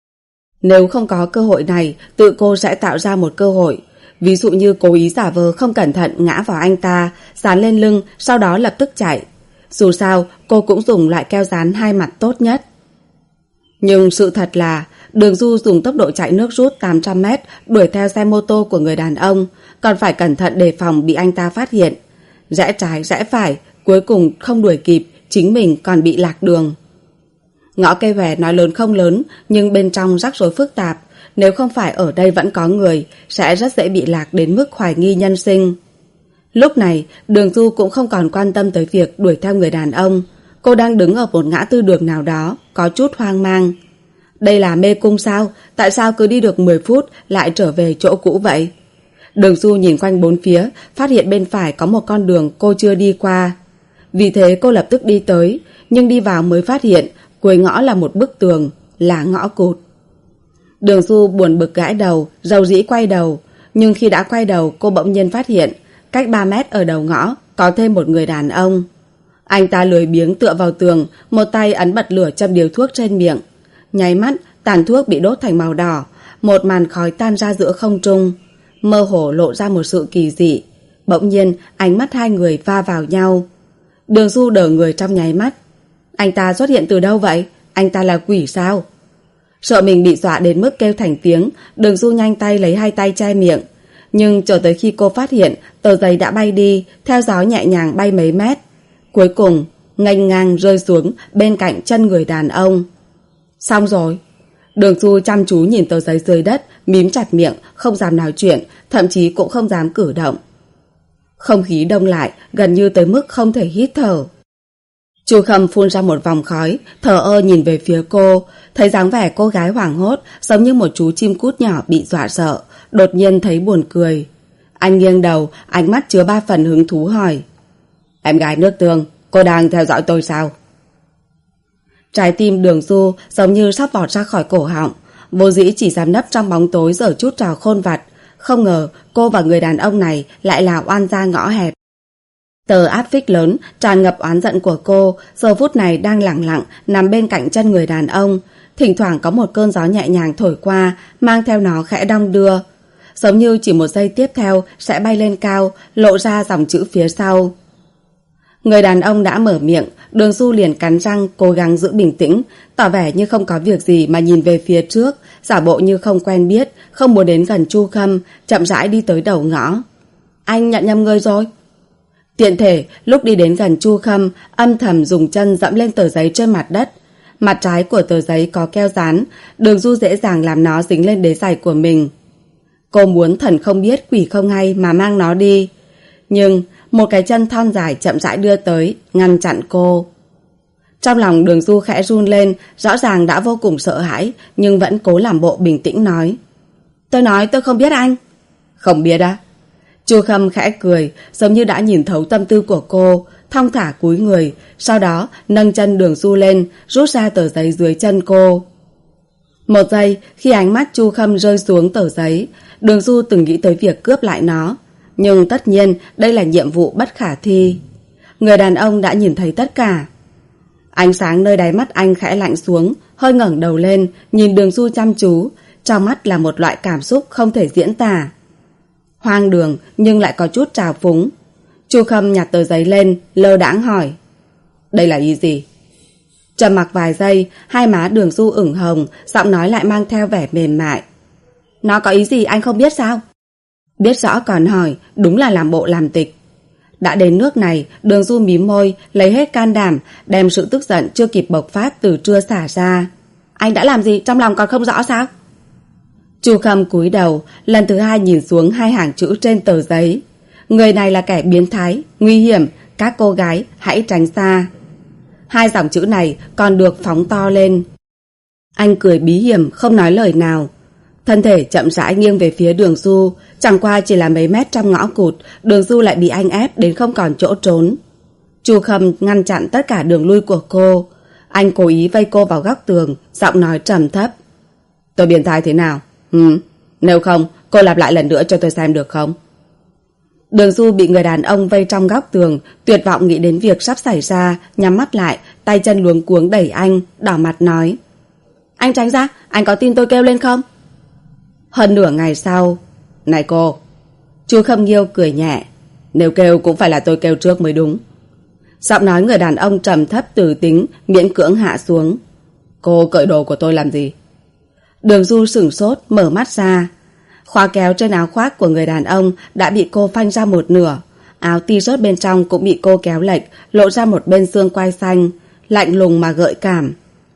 Nếu không có cơ hội này, tự cô sẽ tạo ra một cơ hội. Ví dụ như cố ý giả vờ không cẩn thận ngã vào anh ta, dán lên lưng, sau đó lập tức chạy. Dù sao, cô cũng dùng loại keo dán hai mặt tốt nhất. Nhưng sự thật là, Đường Du dùng tốc độ chạy nước rút tám trăm mét đuổi theo xe mô tô của người đàn ông, còn phải cẩn thận đề phòng bị anh ta phát hiện. Rẽ trái, rẽ phải, cuối cùng không đuổi kịp, chính mình còn bị lạc đường. Ngõ cây hòe nói lớn không lớn, nhưng bên trong rắc rối phức tạp. Nếu không phải ở đây vẫn có người, sẽ rất dễ bị lạc đến mức hoài nghi nhân sinh. Lúc này, Đường Du cũng không còn quan tâm tới việc đuổi theo người đàn ông. Cô đang đứng ở một ngã tư đường nào đó, có chút hoang mang. Đây là mê cung sao? Tại sao cứ đi được mười phút lại trở về chỗ cũ vậy? Đường Du nhìn quanh bốn phía, phát hiện bên phải có một con đường cô chưa đi qua. Vì thế cô lập tức đi tới, nhưng đi vào mới phát hiện cuối ngõ là một bức tường, là ngõ cụt. Đường Du buồn bực gãi đầu, rầu rĩ quay đầu. Nhưng khi đã quay đầu, cô bỗng nhiên phát hiện cách ba mét ở đầu ngõ có thêm một người đàn ông. Anh ta lười biếng tựa vào tường, một tay ấn bật lửa châm điếu thuốc trên miệng. Nháy mắt, tàn thuốc bị đốt thành màu đỏ, một màn khói tan ra giữa không trung, mơ hồ lộ ra một sự kỳ dị. Bỗng nhiên, ánh mắt hai người va vào nhau. Đường Du đờ người trong nháy mắt. Anh ta xuất hiện từ đâu vậy? Anh ta là quỷ sao? Sợ mình bị dọa đến mức kêu thành tiếng, Đường Du nhanh tay lấy hai tay che miệng. Nhưng chờ tới khi cô phát hiện, tờ giấy đã bay đi, theo gió nhẹ nhàng bay mấy mét. Cuối cùng, nghênh ngang rơi xuống bên cạnh chân người đàn ông. Xong rồi. Đường Du chăm chú nhìn tờ giấy dưới đất, mím chặt miệng, không dám nói chuyện, thậm chí cũng không dám cử động. Không khí đông lại, gần như tới mức không thể hít thở. Chu Khâm phun ra một vòng khói, thờ ơ nhìn về phía cô, thấy dáng vẻ cô gái hoảng hốt, giống như một chú chim cút nhỏ bị dọa sợ, đột nhiên thấy buồn cười. Anh nghiêng đầu, ánh mắt chứa ba phần hứng thú hỏi. Em gái nước tương, cô đang theo dõi tôi sao? Trái tim Đường Du giống như sắp vọt ra khỏi cổ họng, vô dĩ chỉ dám nấp trong bóng tối giở chút trò khôn vặt. Không ngờ cô và người đàn ông này lại là oan gia ngõ hẹp. Tờ áp phích lớn tràn ngập oán giận của cô giờ phút này đang lẳng lặng nằm bên cạnh chân người đàn ông. Thỉnh thoảng có một cơn gió nhẹ nhàng thổi qua, mang theo nó khẽ đong đưa, giống như chỉ một giây tiếp theo sẽ bay lên cao, lộ ra dòng chữ phía sau. Người đàn ông đã mở miệng, Đường Du liền cắn răng cố gắng giữ bình tĩnh, tỏ vẻ như không có việc gì mà nhìn về phía trước, giả bộ như không quen biết, không muốn đến gần Chu Khâm, chậm rãi đi tới đầu ngõ. Anh nhận nhầm người rồi. Tiện thể lúc đi đến gần Chu Khâm, âm thầm dùng chân dẫm lên tờ giấy trên mặt đất. Mặt trái của tờ giấy có keo dán, Đường Du dễ dàng làm nó dính lên đế giày của mình. Cô muốn thần không biết quỷ không hay mà mang nó đi. Nhưng một cái chân thon dài chậm rãi đưa tới, ngăn chặn cô. Trong lòng Đường Du khẽ run lên, rõ ràng đã vô cùng sợ hãi, nhưng vẫn cố làm bộ bình tĩnh nói. Tôi nói tôi không biết anh. Không biết á? Chu Khâm khẽ cười, giống như đã nhìn thấu tâm tư của cô, thong thả cúi người, sau đó nâng chân Đường Du lên, rút ra tờ giấy dưới chân cô. Một giây, khi ánh mắt Chu Khâm rơi xuống tờ giấy, Đường Du từng nghĩ tới việc cướp lại nó. Nhưng tất nhiên đây là nhiệm vụ bất khả thi. Người đàn ông đã nhìn thấy tất cả. Ánh sáng nơi đáy mắt anh khẽ lạnh xuống, hơi ngẩng đầu lên, nhìn Đường Du chăm chú, trong mắt là một loại cảm xúc không thể diễn tả. Hoang đường nhưng lại có chút trào phúng. Chu Khâm nhặt tờ giấy lên, lơ đãng hỏi. Đây là ý gì? Trầm mặc vài giây, hai má Đường Du ửng hồng, giọng nói lại mang theo vẻ mềm mại. Nó có ý gì anh không biết sao? Biết rõ còn hỏi, đúng là làm bộ làm tịch. Đã đến nước này, Đường Du mím môi, lấy hết can đảm, đem sự tức giận chưa kịp bộc phát từ trưa xả ra. Anh đã làm gì, trong lòng còn không rõ sao? Chu Khâm cúi đầu, lần thứ hai nhìn xuống hai hàng chữ trên tờ giấy. Người này là kẻ biến thái, nguy hiểm, các cô gái hãy tránh xa. Hai dòng chữ này còn được phóng to lên. Anh cười bí hiểm, không nói lời nào. Thân thể chậm rãi nghiêng về phía Đường Du, chẳng qua chỉ là mấy mét trong ngõ cụt, Đường Du lại bị anh ép đến không còn chỗ trốn. Chu Khâm ngăn chặn tất cả đường lui của cô. Anh cố ý vây cô vào góc tường, giọng nói trầm thấp. Tôi biến thái thế nào? Ừ, nếu không, cô lặp lại lần nữa cho tôi xem được không? Đường Du bị người đàn ông vây trong góc tường, tuyệt vọng nghĩ đến việc sắp xảy ra, nhắm mắt lại, tay chân luống cuống đẩy anh, đỏ mặt nói. Anh tránh ra, anh có tin tôi kêu lên không? Hơn nửa ngày sau. Này cô. Chu Khâm Nghiêu cười nhẹ. Nếu kêu cũng phải là tôi kêu trước mới đúng. Giọng nói người đàn ông trầm thấp từ tính, miễn cưỡng hạ xuống. Cô cởi đồ của tôi làm gì? Đường Du sửng sốt, mở mắt ra. Khóa kéo trên áo khoác của người đàn ông đã bị cô phanh ra một nửa. Áo t-shirt bên trong cũng bị cô kéo lệch, lộ ra một bên xương quai xanh, lạnh lùng mà gợi cảm.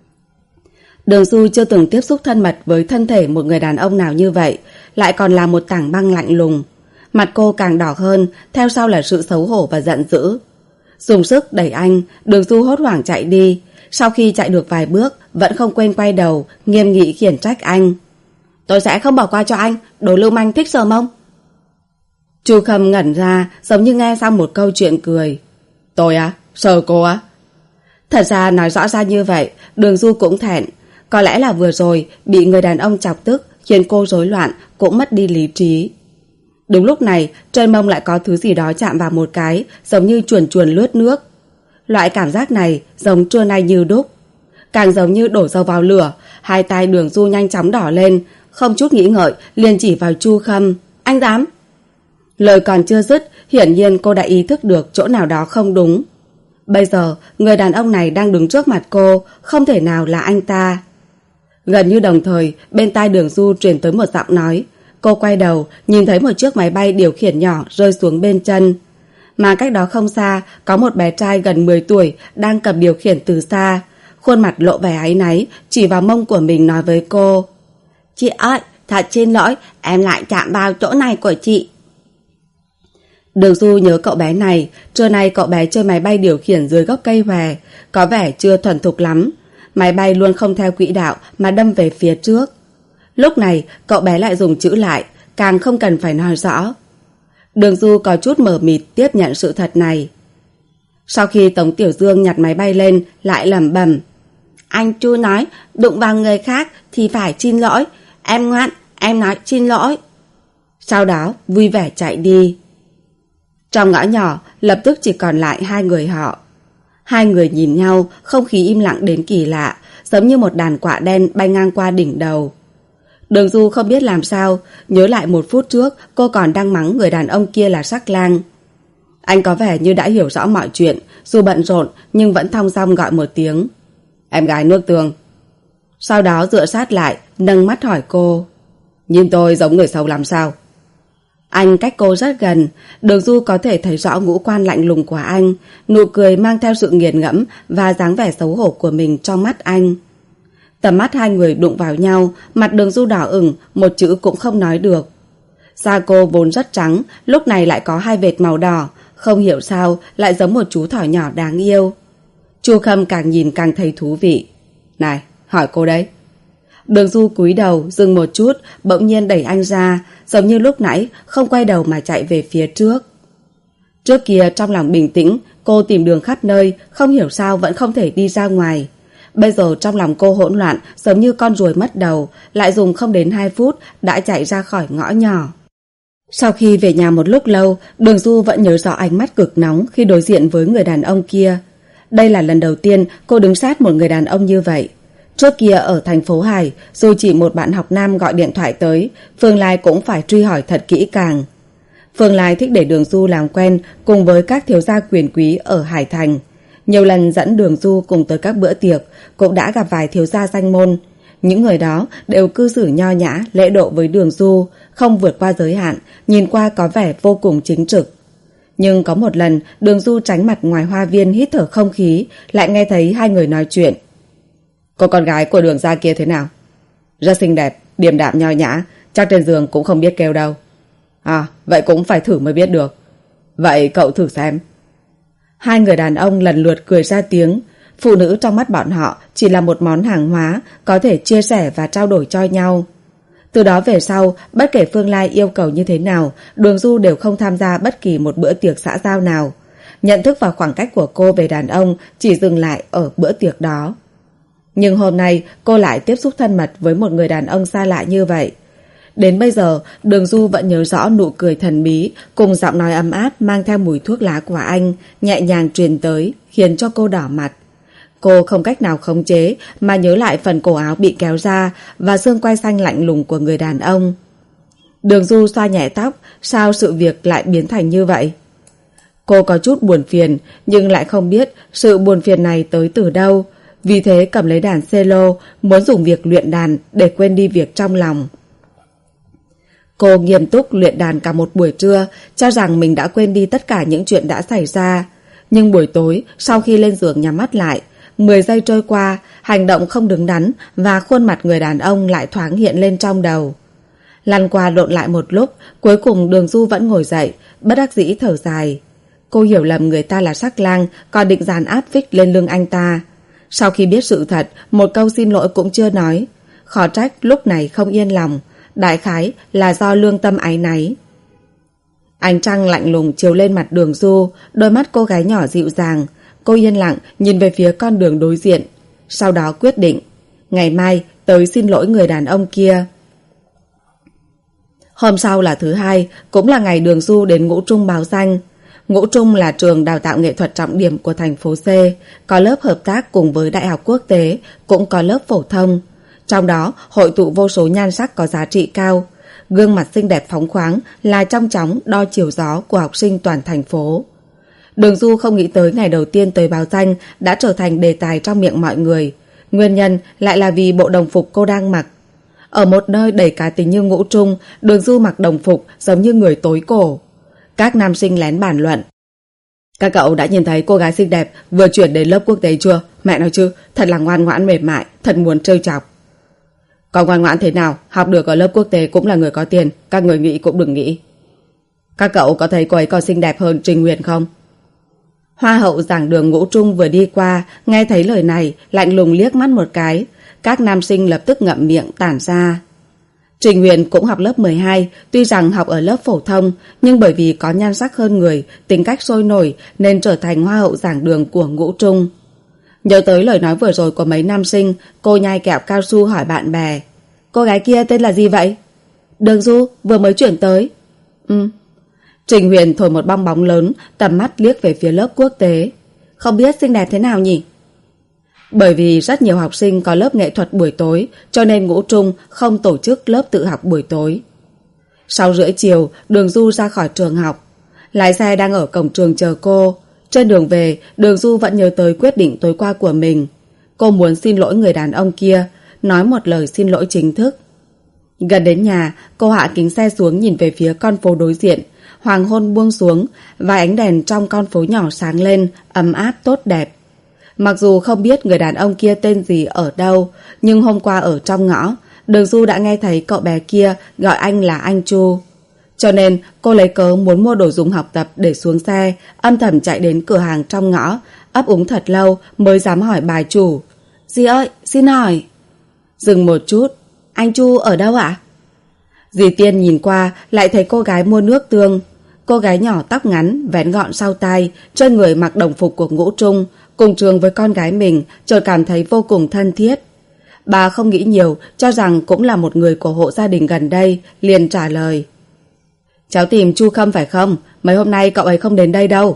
Đường Du chưa từng tiếp xúc thân mật với thân thể một người đàn ông nào như vậy, lại còn là một tảng băng lạnh lùng. Mặt cô càng đỏ hơn, theo sau là sự xấu hổ và giận dữ. Dùng sức đẩy anh, Đường Du hốt hoảng chạy đi. Sau khi chạy được vài bước, vẫn không quên quay đầu, nghiêm nghị khiển trách anh. Tôi sẽ không bỏ qua cho anh, đồ lưu manh thích sờ mông. Chu Khâm ngẩn ra, giống như nghe xong một câu chuyện cười. Tôi á? Sờ cô á? Thật ra nói rõ ra như vậy, Đường Du cũng thẹn. Có lẽ là vừa rồi bị người đàn ông chọc tức, khiến cô rối loạn, cũng mất đi lý trí. Đúng lúc này, trên mông lại có thứ gì đó chạm vào một cái, giống như chuồn chuồn lướt nước. Loại cảm giác này giống trưa nay như đúc, càng giống như đổ dầu vào lửa. Hai tay Đường Du nhanh chóng đỏ lên, không chút nghĩ ngợi liền chỉ vào Chu Khâm. Anh dám? Lời còn chưa dứt, hiển nhiên cô đã ý thức được chỗ nào đó không đúng. Bây giờ người đàn ông này đang đứng trước mặt cô, không thể nào là anh ta. Gần như đồng thời, bên tai Đường Du truyền tới một giọng nói. Cô quay đầu, nhìn thấy một chiếc máy bay điều khiển nhỏ rơi xuống bên chân. Mà cách đó không xa, có một bé trai gần mười tuổi đang cầm điều khiển từ xa. Khuôn mặt lộ vẻ áy náy, chỉ vào mông của mình nói với cô. Chị ơi, thật xin lỗi, em lại chạm vào chỗ này của chị. Đường Du nhớ cậu bé này, trưa nay cậu bé chơi máy bay điều khiển dưới gốc cây hòe, có vẻ chưa thuần thục lắm. Máy bay luôn không theo quỹ đạo mà đâm về phía trước. Lúc này cậu bé lại dùng chữ lại, càng không cần phải nói rõ. Đường Du có chút mờ mịt tiếp nhận sự thật này. Sau khi Tống Tiểu Dương nhặt máy bay lên, lại lẩm bẩm. Anh Chu nói đụng vào người khác thì phải xin lỗi. Em ngoan, em nói xin lỗi. Sau đó vui vẻ chạy đi. Trong ngõ nhỏ lập tức chỉ còn lại hai người họ. Hai người nhìn nhau, không khí im lặng đến kỳ lạ, giống như một đàn quạ đen bay ngang qua đỉnh đầu. Đường Du không biết làm sao, nhớ lại một phút trước cô còn đang mắng người đàn ông kia là sắc lang. Anh có vẻ như đã hiểu rõ mọi chuyện, dù bận rộn nhưng vẫn thong dong gọi một tiếng. Em gái nước tương. Sau đó dựa sát lại, nâng mắt hỏi cô. Nhìn tôi giống người xấu lắm sao? Anh cách cô rất gần, Đường Du có thể thấy rõ ngũ quan lạnh lùng của anh, nụ cười mang theo sự nghiền ngẫm và dáng vẻ xấu hổ của mình trong mắt anh. Tầm mắt hai người đụng vào nhau, mặt Đường Du đỏ ửng, một chữ cũng không nói được. Da cô vốn rất trắng, lúc này lại có hai vệt màu đỏ, không hiểu sao lại giống một chú thỏ nhỏ đáng yêu. Chu Khâm càng nhìn càng thấy thú vị. Này, hỏi cô đấy. Đường Du cúi đầu, dừng một chút, bỗng nhiên đẩy anh ra, giống như lúc nãy không quay đầu mà chạy về phía trước. Trước kia trong lòng bình tĩnh, cô tìm đường khắp nơi, không hiểu sao vẫn không thể đi ra ngoài. Bây giờ trong lòng cô hỗn loạn, giống như con ruồi mất đầu, lại dùng không đến hai phút đã chạy ra khỏi ngõ nhỏ. Sau khi về nhà một lúc lâu, Đường Du vẫn nhớ rõ ánh mắt cực nóng khi đối diện với người đàn ông kia. Đây là lần đầu tiên cô đứng sát một người đàn ông như vậy. Trước kia ở thành phố Hải, dù chỉ một bạn học nam gọi điện thoại tới, Phương Lai cũng phải truy hỏi thật kỹ càng. Phương Lai thích để Đường Du làm quen cùng với các thiếu gia quyền quý ở Hải Thành. Nhiều lần dẫn Đường Du cùng tới các bữa tiệc, cũng đã gặp vài thiếu gia danh môn. Những người đó đều cư xử nho nhã, lễ độ với Đường Du, không vượt qua giới hạn, nhìn qua có vẻ vô cùng chính trực. Nhưng có một lần, Đường Du tránh mặt ngoài hoa viên hít thở không khí, lại nghe thấy hai người nói chuyện. Cô con gái của Đường gia kia thế nào? Rất xinh đẹp, điềm đạm nho nhã, chắc trên giường cũng không biết kêu đâu. À, vậy cũng phải thử mới biết được. Vậy cậu thử xem. Hai người đàn ông lần lượt cười ra tiếng. Phụ nữ trong mắt bọn họ chỉ là một món hàng hóa, có thể chia sẻ và trao đổi cho nhau. Từ đó về sau, bất kể Phương Lai yêu cầu như thế nào, Đường Du đều không tham gia bất kỳ một bữa tiệc xã giao nào. Nhận thức và khoảng cách của cô về đàn ông chỉ dừng lại ở bữa tiệc đó. Nhưng hôm nay cô lại tiếp xúc thân mật với một người đàn ông xa lạ như vậy. Đến bây giờ, Đường Du vẫn nhớ rõ nụ cười thần bí cùng giọng nói ấm áp mang theo mùi thuốc lá của anh nhẹ nhàng truyền tới, khiến cho cô đỏ mặt. Cô không cách nào khống chế mà nhớ lại phần cổ áo bị kéo ra và xương quai xanh lạnh lùng của người đàn ông. Đường Du xoa nhẹ tóc, sao sự việc lại biến thành như vậy? Cô có chút buồn phiền, nhưng lại không biết sự buồn phiền này tới từ đâu. Vì thế cầm lấy đàn cello, muốn dùng việc luyện đàn để quên đi việc trong lòng. Cô nghiêm túc luyện đàn cả một buổi trưa, cho rằng mình đã quên đi tất cả những chuyện đã xảy ra. Nhưng buổi tối, sau khi lên giường nhắm mắt lại, mười giây trôi qua, hành động không đứng đắn và khuôn mặt người đàn ông lại thoáng hiện lên trong đầu. Lăn qua lộn lại một lúc, cuối cùng Đường Du vẫn ngồi dậy, bất đắc dĩ thở dài. Cô hiểu lầm người ta là Sắc Lang, còn định dàn áp vích lên lưng anh ta. Sau khi biết sự thật, một câu xin lỗi cũng chưa nói. Khó trách lúc này không yên lòng, đại khái là do lương tâm áy náy. Ánh trăng lạnh lùng chiếu lên mặt Đường Du, đôi mắt cô gái nhỏ dịu dàng. Cô yên lặng nhìn về phía con đường đối diện, sau đó quyết định ngày mai tới xin lỗi người đàn ông kia. Hôm sau là thứ hai, cũng là ngày Đường Du đến Ngũ Trung báo danh. Ngũ Trung là trường đào tạo nghệ thuật trọng điểm của thành phố C, có lớp hợp tác cùng với Đại học Quốc tế, cũng có lớp phổ thông. Trong đó hội tụ vô số nhan sắc có giá trị cao. Gương mặt xinh đẹp phóng khoáng là trong chóng đo chiều gió của học sinh toàn thành phố. Đường Du không nghĩ tới ngày đầu tiên tới báo danh đã trở thành đề tài trong miệng mọi người. Nguyên nhân lại là vì bộ đồng phục cô đang mặc. Ở một nơi đầy cá tính như Ngũ Trung, Đường Du mặc đồng phục giống như người tối cổ. Các nam sinh lén bàn luận. Các cậu đã nhìn thấy cô gái xinh đẹp vừa chuyển đến lớp quốc tế chưa? Mẹ nói chứ, thật là ngoan ngoãn mềm mại, thật muốn trêu chọc. Còn ngoan ngoãn thế nào, học được ở lớp quốc tế cũng là người có tiền, các người nghĩ cũng đừng nghĩ. Các cậu có thấy cô ấy còn xinh đẹp hơn Trình Huyền không? Hoa hậu giảng đường Ngũ Trung vừa đi qua, nghe thấy lời này, lạnh lùng liếc mắt một cái. Các nam sinh lập tức ngậm miệng tản ra. Trình Huyền cũng học lớp mười hai, tuy rằng học ở lớp phổ thông, nhưng bởi vì có nhan sắc hơn người, tính cách sôi nổi nên trở thành hoa hậu giảng đường của Ngũ Trung. Nhớ tới lời nói vừa rồi của mấy nam sinh, cô nhai kẹo cao su hỏi bạn bè. Cô gái kia tên là gì vậy? Đường Du, vừa mới chuyển tới. Ừ. Trình Huyền thổi một bong bóng lớn, tầm mắt liếc về phía lớp quốc tế. Không biết xinh đẹp thế nào nhỉ? Bởi vì rất nhiều học sinh có lớp nghệ thuật buổi tối, cho nên Ngũ Trung không tổ chức lớp tự học buổi tối. Sáu rưỡi chiều, Đường Du ra khỏi trường học. Lái xe đang ở cổng trường chờ cô. Trên đường về, Đường Du vẫn nhớ tới quyết định tối qua của mình. Cô muốn xin lỗi người đàn ông kia, nói một lời xin lỗi chính thức. Gần đến nhà, cô hạ kính xe xuống nhìn về phía con phố đối diện. Hoàng hôn buông xuống, vài ánh đèn trong con phố nhỏ sáng lên, ấm áp tốt đẹp. Mặc dù không biết người đàn ông kia tên gì ở đâu, nhưng hôm qua ở trong ngõ, Đường Du đã nghe thấy cậu bé kia gọi anh là anh Chu. Cho nên cô lấy cớ muốn mua đồ dùng học tập để xuống xe, âm thầm chạy đến cửa hàng trong ngõ, ấp úng thật lâu mới dám hỏi bà chủ. Dì ơi, xin hỏi. Dừng một chút, anh Chu ở đâu ạ? Dì Tiên nhìn qua lại thấy cô gái mua nước tương. Cô gái nhỏ tóc ngắn, vén gọn sau tai, trên người mặc đồng phục của Ngũ Trung, cùng trường với con gái mình, chợt cảm thấy vô cùng thân thiết. Bà không nghĩ nhiều, cho rằng cũng là một người của hộ gia đình gần đây, liền trả lời. Cháu tìm Chu Khâm phải không? Mấy hôm nay cậu ấy không đến đây đâu.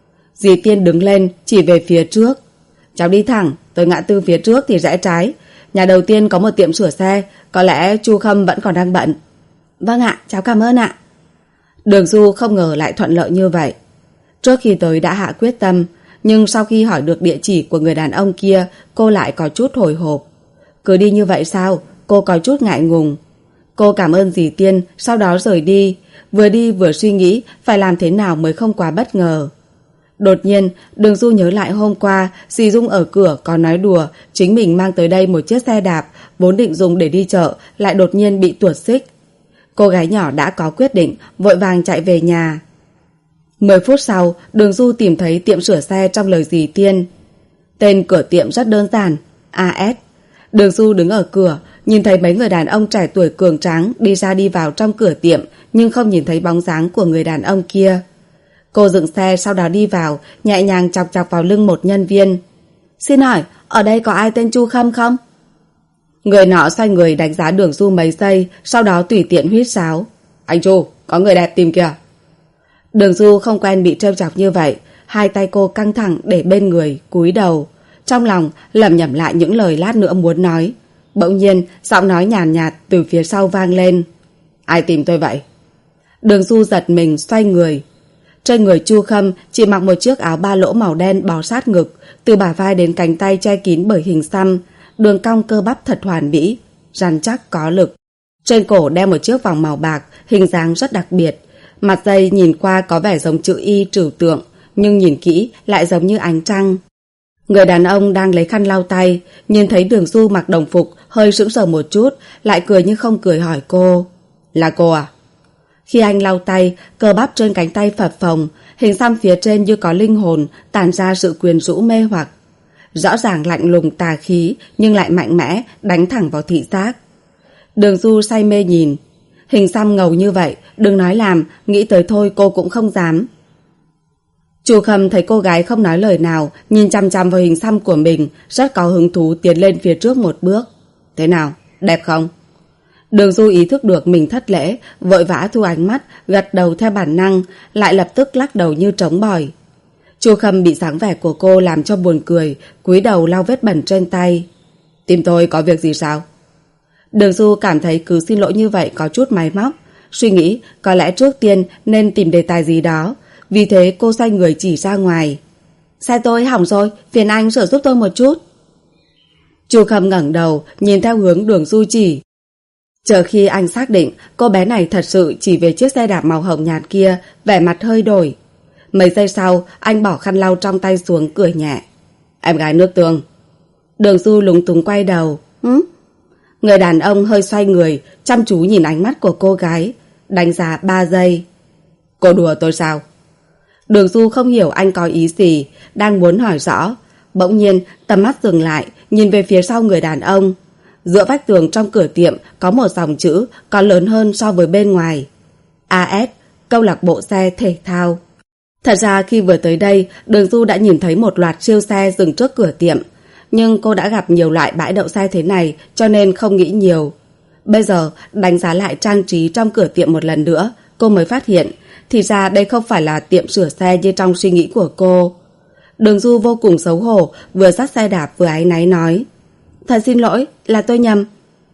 Dì Tiên đứng lên, chỉ về phía trước. Cháu đi thẳng, tới ngã tư phía trước thì rẽ trái. Nhà đầu tiên có một tiệm sửa xe, có lẽ Chu Khâm vẫn còn đang bận. Vâng ạ, cháu cảm ơn ạ. Đường Du không ngờ lại thuận lợi như vậy. Trước khi tới đã hạ quyết tâm, nhưng sau khi hỏi được địa chỉ của người đàn ông kia, cô lại có chút hồi hộp. Cứ đi như vậy sao? Cô có chút ngại ngùng. Cô cảm ơn dì Tiên, sau đó rời đi. Vừa đi vừa suy nghĩ phải làm thế nào mới không quá bất ngờ. Đột nhiên, Đường Du nhớ lại hôm qua dì Dung ở cửa có nói đùa chính mình mang tới đây một chiếc xe đạp vốn định dùng để đi chợ, lại đột nhiên bị tuột xích. Cô gái nhỏ đã có quyết định, vội vàng chạy về nhà. Mười phút sau, Đường Du tìm thấy tiệm sửa xe trong lời dì Tiên. Tên cửa tiệm rất đơn giản, a ét. Đường Du đứng ở cửa, nhìn thấy mấy người đàn ông trẻ tuổi cường tráng đi ra đi vào trong cửa tiệm, nhưng không nhìn thấy bóng dáng của người đàn ông kia. Cô dừng xe, sau đó đi vào, nhẹ nhàng chọc chọc vào lưng một nhân viên. Xin hỏi, ở đây có ai tên Chu Khâm không? Người nọ xoay người đánh giá Đường Du mấy giây, sau đó tùy tiện huýt sáo. Anh Chu, có người đẹp tìm kìa. Đường Du không quen bị trêu chọc như vậy, hai tay cô căng thẳng để bên người, cúi đầu. Trong lòng lẩm nhẩm lại những lời lát nữa muốn nói. Bỗng nhiên giọng nói nhàn nhạt, nhạt từ phía sau vang lên. Ai tìm tôi vậy? Đường Du giật mình xoay người. Trên người Chu Khâm chỉ mặc một chiếc áo ba lỗ màu đen bó sát ngực, từ bả vai đến cánh tay che kín bởi hình xăm, đường cong cơ bắp thật hoàn mỹ, rắn chắc có lực. Trên cổ đeo một chiếc vòng màu bạc, hình dáng rất đặc biệt. Mặt dây nhìn qua có vẻ giống chữ Y trừu tượng, nhưng nhìn kỹ lại giống như ánh trăng. Người đàn ông đang lấy khăn lau tay, nhìn thấy Đường Du mặc đồng phục, hơi sững sờ một chút, lại cười như không cười hỏi cô. Là cô à? Khi anh lau tay, cơ bắp trên cánh tay phập phồng, hình xăm phía trên như có linh hồn, tản ra sự quyến rũ mê hoặc. Rõ ràng lạnh lùng tà khí, nhưng lại mạnh mẽ, đánh thẳng vào thị giác. Đường Du say mê nhìn. Hình xăm ngầu như vậy, đừng nói làm, nghĩ tới thôi cô cũng không dám. Chu Khâm thấy cô gái không nói lời nào, nhìn chăm chăm vào hình xăm của mình, rất có hứng thú tiến lên phía trước một bước. Thế nào, đẹp không? Đường Du ý thức được mình thất lễ, vội vã thu ánh mắt, gật đầu theo bản năng, lại lập tức lắc đầu như trống bỏi. Chu Khâm bị dáng vẻ của cô làm cho buồn cười, cúi đầu lau vết bẩn trên tay. Tìm tôi có việc gì sao? Đường Du cảm thấy cứ xin lỗi như vậy có chút máy móc, suy nghĩ có lẽ trước tiên nên tìm đề tài gì đó, vì thế cô xoay người chỉ ra ngoài. Xe tôi hỏng rồi, phiền anh sửa giúp tôi một chút. Chu Khâm ngẩng đầu, nhìn theo hướng Đường Du chỉ. Chờ khi anh xác định cô bé này thật sự chỉ về chiếc xe đạp màu hồng nhạt kia, vẻ mặt hơi đổi. Mấy giây sau, anh bỏ khăn lau trong tay xuống cười nhẹ. Em gái nước tương. Đường Du lúng túng quay đầu. Hứ? Người đàn ông hơi xoay người, chăm chú nhìn ánh mắt của cô gái, đánh giá ba giây. Cô đùa tôi sao? Đường Du không hiểu anh có ý gì, đang muốn hỏi rõ. Bỗng nhiên tầm mắt dừng lại, nhìn về phía sau người đàn ông. Giữa vách tường trong cửa tiệm có một dòng chữ còn lớn hơn so với bên ngoài. a ét, câu lạc bộ xe thể thao. Thật ra khi vừa tới đây, Đường Du đã nhìn thấy một loạt siêu xe dừng trước cửa tiệm. Nhưng cô đã gặp nhiều loại bãi đậu xe thế này, cho nên không nghĩ nhiều. Bây giờ đánh giá lại trang trí trong cửa tiệm một lần nữa, cô mới phát hiện thì ra đây không phải là tiệm sửa xe như trong suy nghĩ của cô. Đường Du vô cùng xấu hổ, vừa dắt xe đạp vừa áy náy nói. Thật xin lỗi, là tôi nhầm.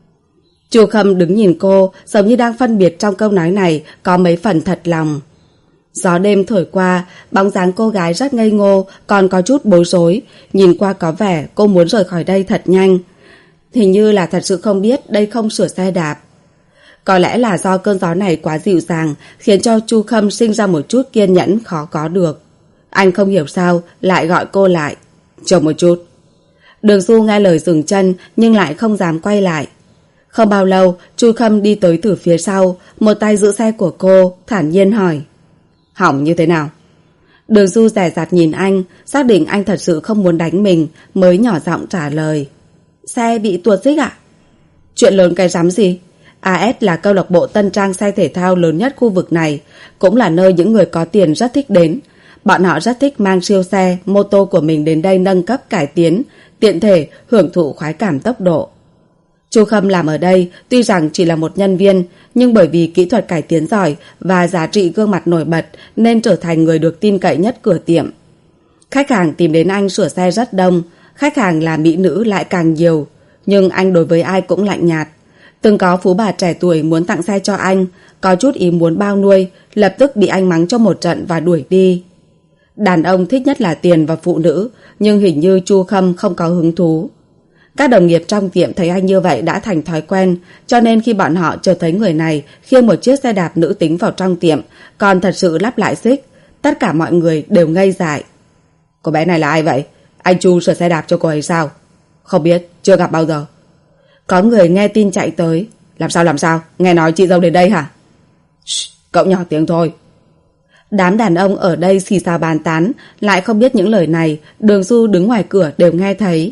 Chu Khâm đứng nhìn cô, giống như đang phân biệt trong câu nói này có mấy phần thật lòng. Gió đêm thổi qua, bóng dáng cô gái rất ngây ngô, còn có chút bối rối. Nhìn qua có vẻ cô muốn rời khỏi đây thật nhanh. Hình như là thật sự không biết đây không sửa xe đạp. Có lẽ là do cơn gió này quá dịu dàng, khiến cho Chu Khâm sinh ra một chút kiên nhẫn khó có được. Anh không hiểu sao lại gọi cô lại. Chờ một chút. Đường Du nghe lời dừng chân nhưng lại không dám quay lại. Không bao lâu, Chu Khâm đi tới từ phía sau, một tay giữ xe của cô, thản nhiên hỏi. Hỏng như thế nào? Đường Du dè dặt nhìn anh, xác định anh thật sự không muốn đánh mình, mới nhỏ giọng trả lời. Xe bị tuột xích ạ? Chuyện lớn cái rắm gì? a ét là câu lạc bộ tân trang xe thể thao lớn nhất khu vực này, cũng là nơi những người có tiền rất thích đến. Bọn họ rất thích mang siêu xe, mô tô của mình đến đây nâng cấp cải tiến, tiện thể hưởng thụ khoái cảm tốc độ. Chu Khâm làm ở đây tuy rằng chỉ là một nhân viên, nhưng bởi vì kỹ thuật cải tiến giỏi và giá trị gương mặt nổi bật nên trở thành người được tin cậy nhất cửa tiệm. Khách hàng tìm đến anh sửa xe rất đông, khách hàng là mỹ nữ lại càng nhiều, nhưng anh đối với ai cũng lạnh nhạt. Từng có phú bà trẻ tuổi muốn tặng xe cho anh, có chút ý muốn bao nuôi, lập tức bị anh mắng cho một trận và đuổi đi. Đàn ông thích nhất là tiền và phụ nữ, nhưng hình như Chu Khâm không có hứng thú. Các đồng nghiệp trong tiệm thấy anh như vậy đã thành thói quen, cho nên khi bọn họ chợt thấy người này khiêng một chiếc xe đạp nữ tính vào trong tiệm, còn thật sự lắp lại xích, tất cả mọi người đều ngây dại. Cô bé này là ai vậy? Anh Chu sửa xe đạp cho cô ấy sao? Không biết, chưa gặp bao giờ. Có người nghe tin chạy tới. Làm sao làm sao? Nghe nói chị dâu đến đây hả? Shh, cậu nhỏ tiếng thôi. Đám đàn ông ở đây xì xào bàn tán, lại không biết những lời này, Đường Du đứng ngoài cửa đều nghe thấy.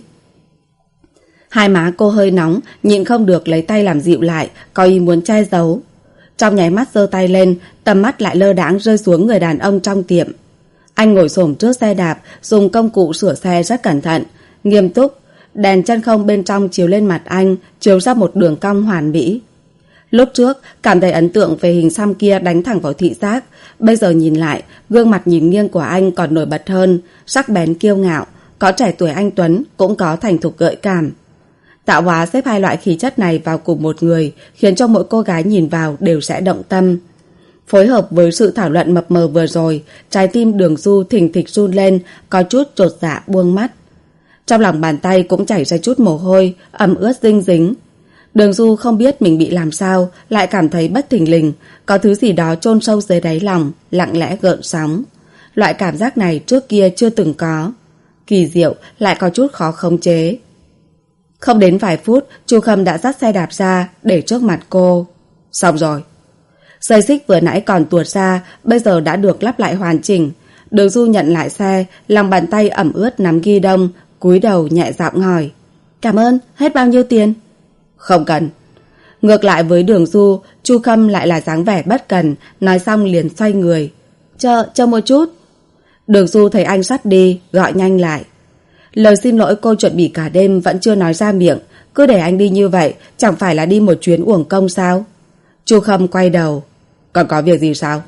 Hai má cô hơi nóng, nhịn không được lấy tay làm dịu lại, có ý muốn che giấu. Trong nháy mắt giơ tay lên, tầm mắt lại lơ đãng rơi xuống người đàn ông trong tiệm. Anh ngồi xổm trước xe đạp, dùng công cụ sửa xe rất cẩn thận, nghiêm túc. Đèn chân không bên trong chiếu lên mặt anh, chiếu ra một đường cong hoàn mỹ. Lúc trước cảm thấy ấn tượng về hình xăm kia đánh thẳng vào thị giác, bây giờ nhìn lại, gương mặt nhìn nghiêng của anh còn nổi bật hơn, sắc bén kiêu ngạo, có trẻ tuổi anh tuấn, cũng có thành thục gợi cảm. Tạo hóa xếp hai loại khí chất này vào cùng một người, khiến cho mỗi cô gái nhìn vào đều sẽ động tâm. Phối hợp với sự thảo luận mập mờ vừa rồi, trái tim Đường Du thình thịch run lên, có chút chột dạ buông mắt. Trong lòng bàn tay cũng chảy ra chút mồ hôi, ẩm ướt dinh dính. Đường Du không biết mình bị làm sao, lại cảm thấy bất thình lình, có thứ gì đó chôn sâu dưới đáy lòng, lặng lẽ gợn sóng. Loại cảm giác này trước kia chưa từng có. Kỳ diệu, lại có chút khó khống chế. Không đến vài phút, Chu Khâm đã dắt xe đạp ra, để trước mặt cô. Xong rồi. Dây xích vừa nãy còn tuột ra, bây giờ đã được lắp lại hoàn chỉnh. Đường Du nhận lại xe, lòng bàn tay ẩm ướt nắm ghi đông, cúi đầu nhẹ giọng hỏi. Cảm ơn, hết bao nhiêu tiền? Không cần. Ngược lại với Đường Du, Chu Khâm lại là dáng vẻ bất cần, nói xong liền xoay người. Chờ, chờ một chút. Đường Du thấy anh sắp đi, gọi nhanh lại. Lời xin lỗi cô chuẩn bị cả đêm vẫn chưa nói ra miệng, cứ để anh đi như vậy, chẳng phải là đi một chuyến uổng công sao? Chu Khâm quay đầu. Còn có việc gì sao?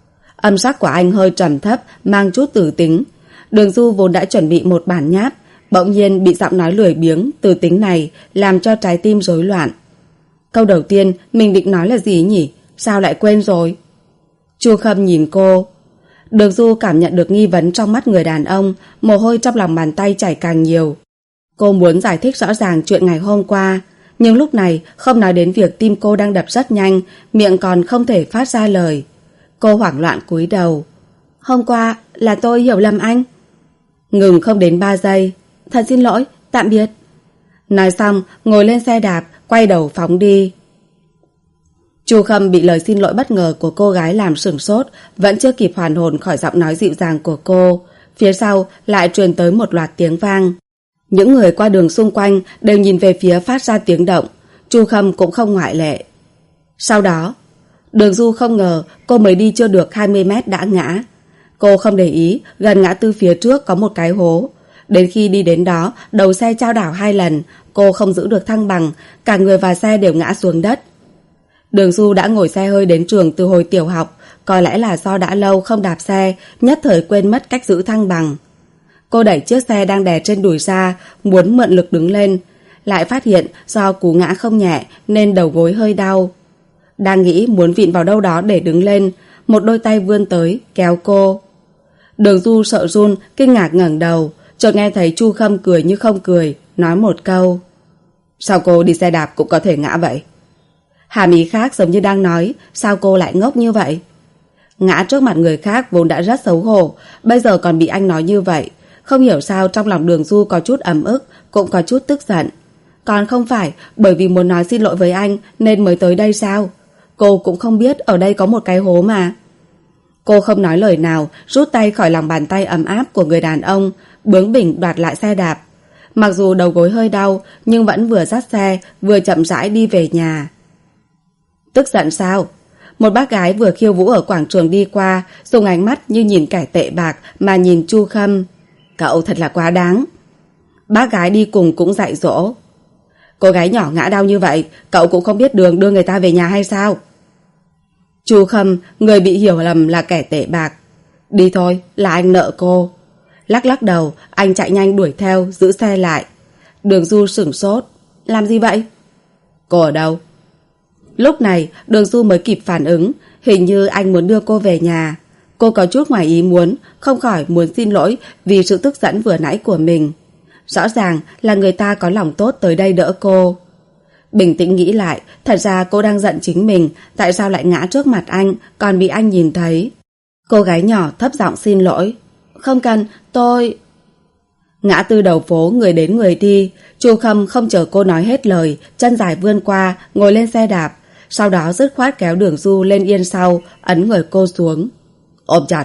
Âm sắc của anh hơi trầm thấp, mang chút tử tính. Đường Du vốn đã chuẩn bị một bản nháp, bỗng nhiên bị giọng nói lười biếng, từ tính này làm cho trái tim rối loạn. Câu đầu tiên mình định nói là gì nhỉ? Sao lại quên rồi? Chu Khâm nhìn cô. Đường Du cảm nhận được nghi vấn trong mắt người đàn ông, mồ hôi trong lòng bàn tay chảy càng nhiều. Cô muốn giải thích rõ ràng chuyện ngày hôm qua, nhưng lúc này không nói đến việc tim cô đang đập rất nhanh, miệng còn không thể phát ra lời. Cô hoảng loạn cúi đầu. Hôm qua là tôi hiểu lầm anh. Ngừng không đến ba giây. Thật xin lỗi, tạm biệt. Nói xong, ngồi lên xe đạp, quay đầu phóng đi. Chu Khâm bị lời xin lỗi bất ngờ của cô gái làm sửng sốt, vẫn chưa kịp hoàn hồn khỏi giọng nói dịu dàng của cô. Phía sau lại truyền tới một loạt tiếng vang. Những người qua đường xung quanh đều nhìn về phía phát ra tiếng động. Chu Khâm cũng không ngoại lệ. Sau đó, Đường Du không ngờ cô mới đi chưa được hai mươi mét đã ngã. Cô không để ý, gần ngã tư phía trước có một cái hố. Đến khi đi đến đó, đầu xe chao đảo hai lần, cô không giữ được thăng bằng, cả người và xe đều ngã xuống đất. Đường Du đã ngồi xe hơi đến trường từ hồi tiểu học, có lẽ là do đã lâu không đạp xe, nhất thời quên mất cách giữ thăng bằng. Cô đẩy chiếc xe đang đè trên đùi ra, muốn mượn lực đứng lên, lại phát hiện do cú ngã không nhẹ nên đầu gối hơi đau. Đang nghĩ muốn vịn vào đâu đó để đứng lên, một đôi tay vươn tới, kéo cô. Đường Du sợ run, kinh ngạc ngẩng đầu, chợt nghe thấy Chu Khâm cười như không cười, nói một câu. Sao cô đi xe đạp cũng có thể ngã vậy? Hàm ý khác giống như đang nói, sao cô lại ngốc như vậy? Ngã trước mặt người khác vốn đã rất xấu hổ, bây giờ còn bị anh nói như vậy. Không hiểu sao trong lòng Đường Du có chút ấm ức, cũng có chút tức giận. Còn không phải bởi vì muốn nói xin lỗi với anh nên mới tới đây sao? Cô cũng không biết ở đây có một cái hố mà. Cô không nói lời nào, rút tay khỏi lòng bàn tay ấm áp của người đàn ông, bướng bỉnh đoạt lại xe đạp. Mặc dù đầu gối hơi đau, nhưng vẫn vừa dắt xe, vừa chậm rãi đi về nhà. Tức giận sao? Một bác gái vừa khiêu vũ ở quảng trường đi qua, dùng ánh mắt như nhìn kẻ tệ bạc mà nhìn Chu Khâm. Cậu thật là quá đáng. Bác gái đi cùng cũng dạy dỗ. Cô gái nhỏ ngã đau như vậy, cậu cũng không biết đường đưa người ta về nhà hay sao? Chu Khâm, người bị hiểu lầm là kẻ tệ bạc. Đi thôi, là anh nợ cô. Lắc lắc đầu, anh chạy nhanh đuổi theo, giữ xe lại. Đường Du sửng sốt. Làm gì vậy? Cô ở đâu? Lúc này, Đường Du mới kịp phản ứng. Hình như anh muốn đưa cô về nhà. Cô có chút ngoài ý muốn, không khỏi muốn xin lỗi vì sự tức giận vừa nãy của mình. Rõ ràng là người ta có lòng tốt tới đây đỡ cô. Bình tĩnh nghĩ lại, thật ra cô đang giận chính mình, tại sao lại ngã trước mặt anh, còn bị anh nhìn thấy. Cô gái nhỏ thấp giọng xin lỗi. Không cần, tôi... Ngã tư đầu phố, người đến người đi. Chu Khâm không chờ cô nói hết lời, chân dài vươn qua, ngồi lên xe đạp. Sau đó dứt khoát kéo Đường Du lên yên sau, ấn người cô xuống. Ôm chặt.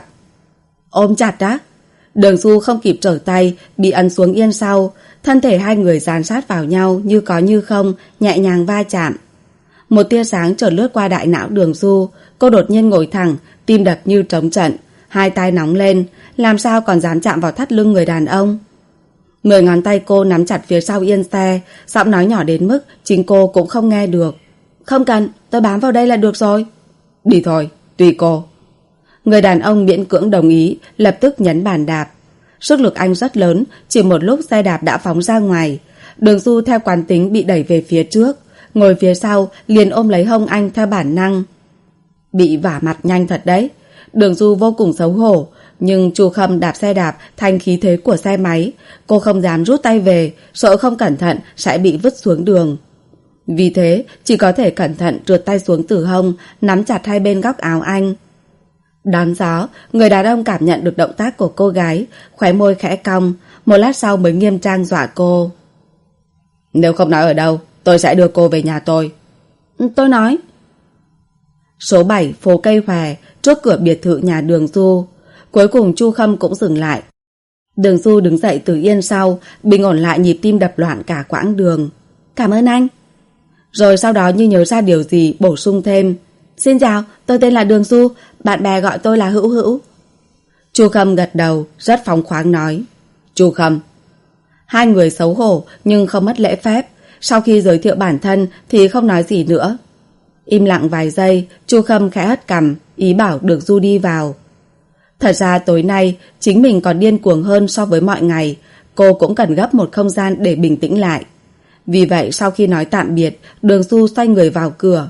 Ôm chặt á? Đường Du không kịp trở tay, bị ấn xuống yên sau. Thân thể hai người dán sát vào nhau như có như không, nhẹ nhàng va chạm. Một tia sáng chợt lướt qua đại não Đường Du. Cô đột nhiên ngồi thẳng, tim đập như trống trận, hai tay nóng lên, làm sao còn dám chạm vào thắt lưng người đàn ông. Mười ngón tay cô nắm chặt phía sau yên xe, giọng nói nhỏ đến mức chính cô cũng không nghe được. Không cần, tôi bám vào đây là được rồi. Đi thôi, tùy cô. Người đàn ông miễn cưỡng đồng ý, lập tức nhấn bàn đạp. Sức lực anh rất lớn, chỉ một lúc xe đạp đã phóng ra ngoài. Đường Du theo quán tính bị đẩy về phía trước, ngồi phía sau liền ôm lấy hông anh theo bản năng. Bị vả mặt nhanh thật đấy. Đường Du vô cùng xấu hổ, nhưng Chu Khâm đạp xe đạp thành khí thế của xe máy. Cô không dám rút tay về, sợ không cẩn thận sẽ bị vứt xuống đường. Vì thế chỉ có thể cẩn thận trượt tay xuống từ hông, nắm chặt hai bên góc áo anh. Đón gió, người đàn ông cảm nhận được động tác của cô gái, khóe môi khẽ cong, một lát sau mới nghiêm trang dọa cô. Nếu không nói ở đâu, tôi sẽ đưa cô về nhà tôi. Tôi nói. Số bảy, phố Cây Hòe, trước cửa biệt thự nhà Đường Du. Cuối cùng Chu Khâm cũng dừng lại. Đường Du đứng dậy từ yên sau, bình ổn lại nhịp tim đập loạn cả quãng đường. Cảm ơn anh. Rồi sau đó như nhớ ra điều gì bổ sung thêm. Xin chào, tôi tên là Đường Du, bạn bè gọi tôi là Hữu Hữu. Chu Khâm gật đầu, rất phóng khoáng nói. Chu Khâm. Hai người xấu hổ nhưng không mất lễ phép. Sau khi giới thiệu bản thân thì không nói gì nữa. Im lặng vài giây, Chu Khâm khẽ hất cằm, ý bảo Đường Du đi vào. Thật ra tối nay chính mình còn điên cuồng hơn so với mọi ngày. Cô cũng cần gấp một không gian để bình tĩnh lại. Vì vậy sau khi nói tạm biệt, Đường Du xoay người vào cửa.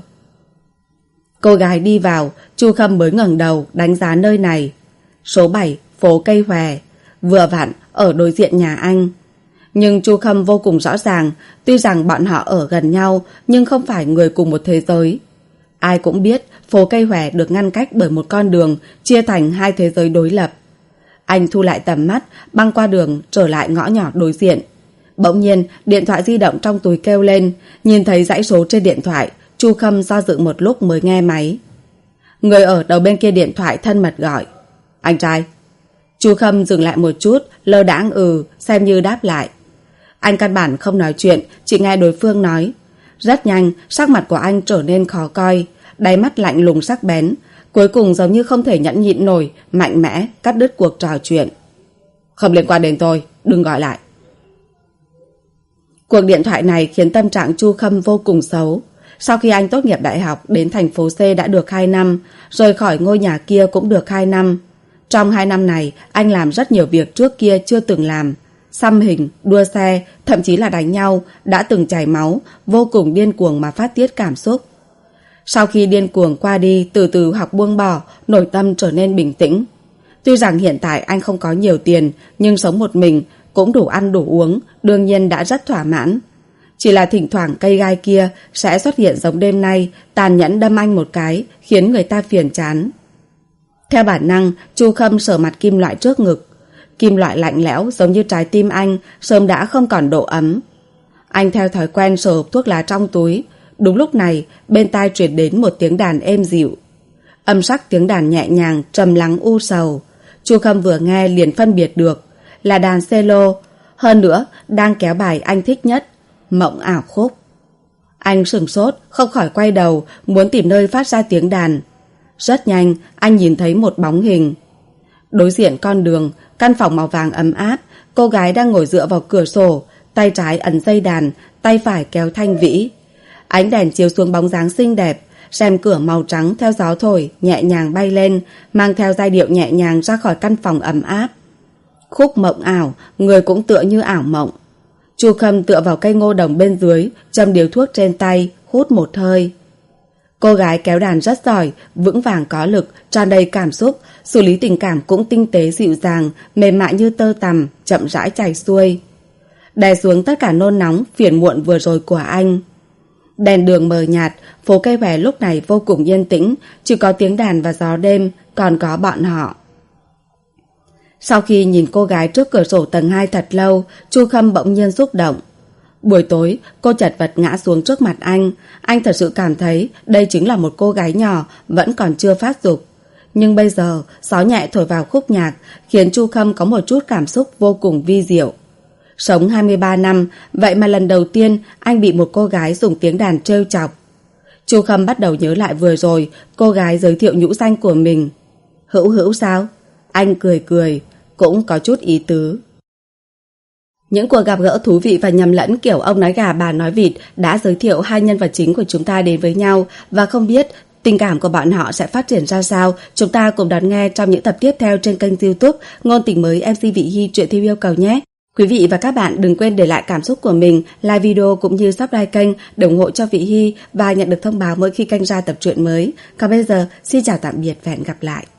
Cô gái đi vào, Chu Khâm mới ngẩng đầu đánh giá nơi này. Số bảy, phố Cây Hòe, vừa vặn ở đối diện nhà anh. Nhưng Chu Khâm vô cùng rõ ràng, tuy rằng bọn họ ở gần nhau nhưng không phải người cùng một thế giới. Ai cũng biết phố Cây Hòe được ngăn cách bởi một con đường chia thành hai thế giới đối lập. Anh thu lại tầm mắt, băng qua đường trở lại ngõ nhỏ đối diện. Bỗng nhiên điện thoại di động trong túi kêu lên, nhìn thấy dãy số trên điện thoại, Chu Khâm do dự một lúc mới nghe máy. Người ở đầu bên kia điện thoại thân mật gọi. Anh trai. Chu Khâm dừng lại một chút, lơ đãng ừ, xem như đáp lại. Anh căn bản không nói chuyện, chỉ nghe đối phương nói. Rất nhanh, sắc mặt của anh trở nên khó coi, đáy mắt lạnh lùng sắc bén, cuối cùng giống như không thể nhẫn nhịn nổi, mạnh mẽ cắt đứt cuộc trò chuyện. Không liên quan đến tôi, đừng gọi lại. Cuộc điện thoại này khiến tâm trạng Chu Khâm vô cùng xấu. Sau khi anh tốt nghiệp đại học đến thành phố C đã được hai năm, rời khỏi ngôi nhà kia cũng được hai năm. Trong hai năm này, anh làm rất nhiều việc trước kia chưa từng làm. Xăm hình, đua xe, thậm chí là đánh nhau, đã từng chảy máu, vô cùng điên cuồng mà phát tiết cảm xúc. Sau khi điên cuồng qua đi, từ từ học buông bỏ, nội tâm trở nên bình tĩnh. Tuy rằng hiện tại anh không có nhiều tiền, nhưng sống một mình cũng đủ ăn đủ uống, đương nhiên đã rất thỏa mãn. Chỉ là thỉnh thoảng cây gai kia sẽ xuất hiện giống đêm nay, tàn nhẫn đâm anh một cái, khiến người ta phiền chán. Theo bản năng, Chu Khâm sờ mặt kim loại trước ngực. Kim loại lạnh lẽo giống như trái tim anh, sớm đã không còn độ ấm. Anh theo thói quen sờ hộp thuốc lá trong túi. Đúng lúc này, bên tai truyền đến một tiếng đàn êm dịu. Âm sắc tiếng đàn nhẹ nhàng, trầm lắng u sầu. Chu Khâm vừa nghe liền phân biệt được, là đàn cello, hơn nữa đang kéo bài anh thích nhất, Mộng Ảo Khúc. Anh sửng sốt, không khỏi quay đầu, muốn tìm nơi phát ra tiếng đàn. Rất nhanh, anh nhìn thấy một bóng hình. Đối diện con đường, căn phòng màu vàng ấm áp, cô gái đang ngồi dựa vào cửa sổ, tay trái ấn dây đàn, tay phải kéo thanh vĩ. Ánh đèn chiếu xuống bóng dáng xinh đẹp, rèm cửa màu trắng theo gió thổi nhẹ nhàng bay lên, mang theo giai điệu nhẹ nhàng ra khỏi căn phòng ấm áp. Khúc mộng ảo, người cũng tựa như ảo mộng. Chu Khâm tựa vào cây ngô đồng bên dưới, châm điếu thuốc trên tay, hút một hơi. Cô gái kéo đàn rất giỏi, vững vàng có lực, tràn đầy cảm xúc, xử lý tình cảm cũng tinh tế dịu dàng, mềm mại như tơ tằm, chậm rãi chảy xuôi. Đè xuống tất cả nôn nóng, phiền muộn vừa rồi của anh. Đèn đường mờ nhạt, phố cây hòe lúc này vô cùng yên tĩnh, chỉ có tiếng đàn và gió đêm, còn có bọn họ. Sau khi nhìn cô gái trước cửa sổ tầng hai thật lâu, Chu Khâm bỗng nhiên xúc động. Buổi tối, cô chật vật ngã xuống trước mặt anh. Anh thật sự cảm thấy đây chính là một cô gái nhỏ, vẫn còn chưa phát dục. Nhưng bây giờ, gió nhẹ thổi vào khúc nhạc, khiến Chu Khâm có một chút cảm xúc vô cùng vi diệu. Sống hai mươi ba năm, vậy mà lần đầu tiên anh bị một cô gái dùng tiếng đàn trêu chọc. Chu Khâm bắt đầu nhớ lại vừa rồi, cô gái giới thiệu nhũ danh của mình. Hữu Hữu sao? Anh cười cười, cũng có chút ý tứ. Những cuộc gặp gỡ thú vị và nhầm lẫn kiểu ông nói gà bà nói vịt đã giới thiệu hai nhân vật chính của chúng ta đến với nhau, và không biết tình cảm của bọn họ sẽ phát triển ra sao. Chúng ta cùng đón nghe trong những tập tiếp theo trên kênh YouTube Ngôn Tình Mới em xê Vị Hy truyện theo yêu cầu nhé. Quý vị và các bạn đừng quên để lại cảm xúc của mình, like video cũng như subscribe kênh để ủng hộ cho Vị Hy và nhận được thông báo mỗi khi kênh ra tập truyện mới. Còn bây giờ, xin chào tạm biệt và hẹn gặp lại.